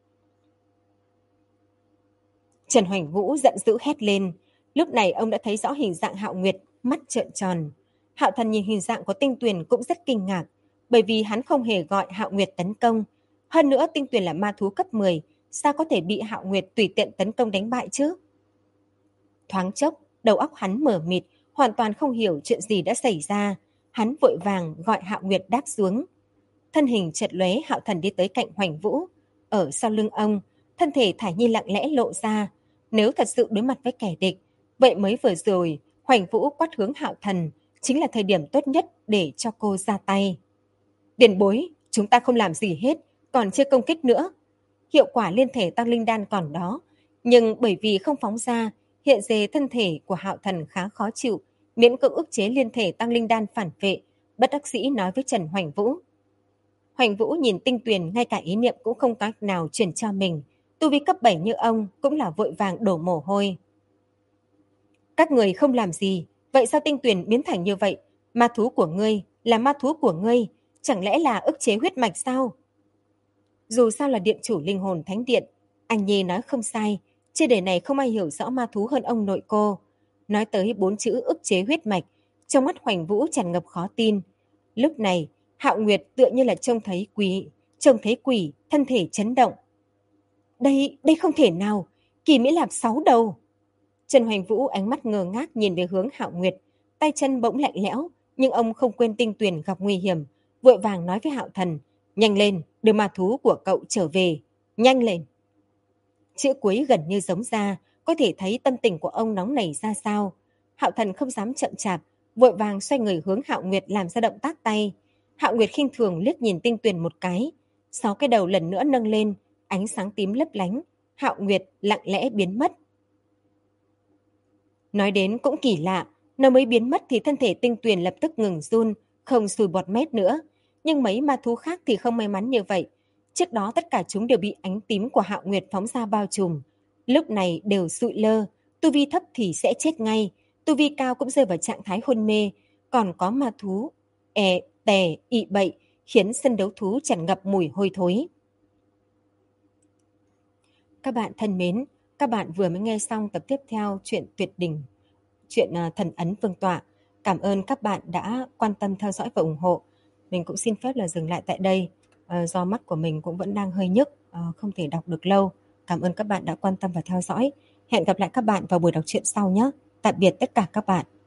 Trần Hoành Vũ giận dữ hét lên. Lúc này ông đã thấy rõ hình dạng Hạo Nguyệt, mắt trợn tròn. Hạo Thần nhìn hình dạng của Tinh Tuyền cũng rất kinh ngạc, bởi vì hắn không hề gọi Hạo Nguyệt tấn công. Hơn nữa Tinh Tuyền là ma thú cấp 10, sao có thể bị Hạo Nguyệt tùy tiện tấn công đánh bại chứ? Thoáng chốc, đầu óc hắn mờ mịt, hoàn toàn không hiểu chuyện gì đã xảy ra. Hắn vội vàng gọi Hạo Nguyệt đáp xuống. Thân hình chợt lóe, Hạo Thần đi tới cạnh Hoành Vũ. Ở sau lưng ông, thân thể Thải Nhi lặng lẽ lộ ra. Nếu thật sự đối mặt với kẻ địch, vậy mới vừa rồi, Hoành Vũ quát hướng Hạo Thần, chính là thời điểm tốt nhất để cho cô ra tay. Tiền bối, chúng ta không làm gì hết, còn chưa công kích nữa. Hiệu quả liên thể tăng linh đan còn đó, nhưng bởi vì không phóng ra, hiện giờ thân thể của Hạo Thần khá khó chịu, miễn cưỡng ức chế liên thể tăng linh đan phản vệ, bất đắc dĩ nói với Trần Hoành Vũ. Hoành Vũ nhìn Tinh Tuyền ngay cả ý niệm cũng không có cách nào truyền cho mình, tu vi cấp 7 như ông cũng là vội vàng đổ mồ hôi. Các người không làm gì, vậy sao Tinh Tuyền biến thành như vậy? Ma thú của ngươi là ma thú của ngươi, chẳng lẽ là ức chế huyết mạch sao? Dù sao là điện chủ linh hồn thánh điện, anh Nhi nói không sai, trên đời này không ai hiểu rõ ma thú hơn ông nội cô. Nói tới 4 chữ ức chế huyết mạch, trong mắt Hoành Vũ tràn ngập khó tin. Lúc này, Hạo Nguyệt tựa như là trông thấy quỷ, thân thể chấn động. Đây không thể nào, Kỳ Mỹ Lạp 6 đầu. Trần Hoành Vũ ánh mắt ngơ ngác nhìn về hướng Hạo Nguyệt, tay chân bỗng lạnh lẽo, nhưng ông không quên Tinh Tuyền gặp nguy hiểm, vội vàng nói với Hạo Thần, nhanh lên, đưa ma thú của cậu trở về, nhanh lên. Chữ cuối gần như giống ra, có thể thấy tâm tình của ông nóng nảy ra sao. Hạo Thần không dám chậm chạp, vội vàng xoay người hướng Hạo Nguyệt làm ra động tác tay. Hạo Nguyệt khinh thường liếc nhìn Tinh Tuyền một cái, 6 cái đầu lần nữa nâng lên, ánh sáng tím lấp lánh, Hạo Nguyệt lặng lẽ biến mất. Nói đến cũng kỳ lạ, nó mới biến mất thì thân thể Tinh Tuyền lập tức ngừng run, không sùi bọt mép nữa. Nhưng mấy ma thú khác thì không may mắn như vậy. Trước đó tất cả chúng đều bị ánh tím của Hạo Nguyệt phóng ra bao trùm. Lúc này đều sụi lơ, tu vi thấp thì sẽ chết ngay, tu vi cao cũng rơi vào trạng thái hôn mê. Còn có ma thú, tè, ị bậy, khiến sân đấu thú tràn ngập mùi hôi thối. Các bạn thân mến, các bạn vừa mới nghe xong tập tiếp theo chuyện tuyệt đỉnh, chuyện Thần Ấn Vương Tọa. Cảm ơn các bạn đã quan tâm theo dõi và ủng hộ. Mình cũng xin phép là dừng lại tại đây, do mắt của mình cũng vẫn đang hơi nhức, không thể đọc được lâu. Cảm ơn các bạn đã quan tâm và theo dõi. Hẹn gặp lại các bạn vào buổi đọc truyện sau nhé. Tạm biệt tất cả các bạn.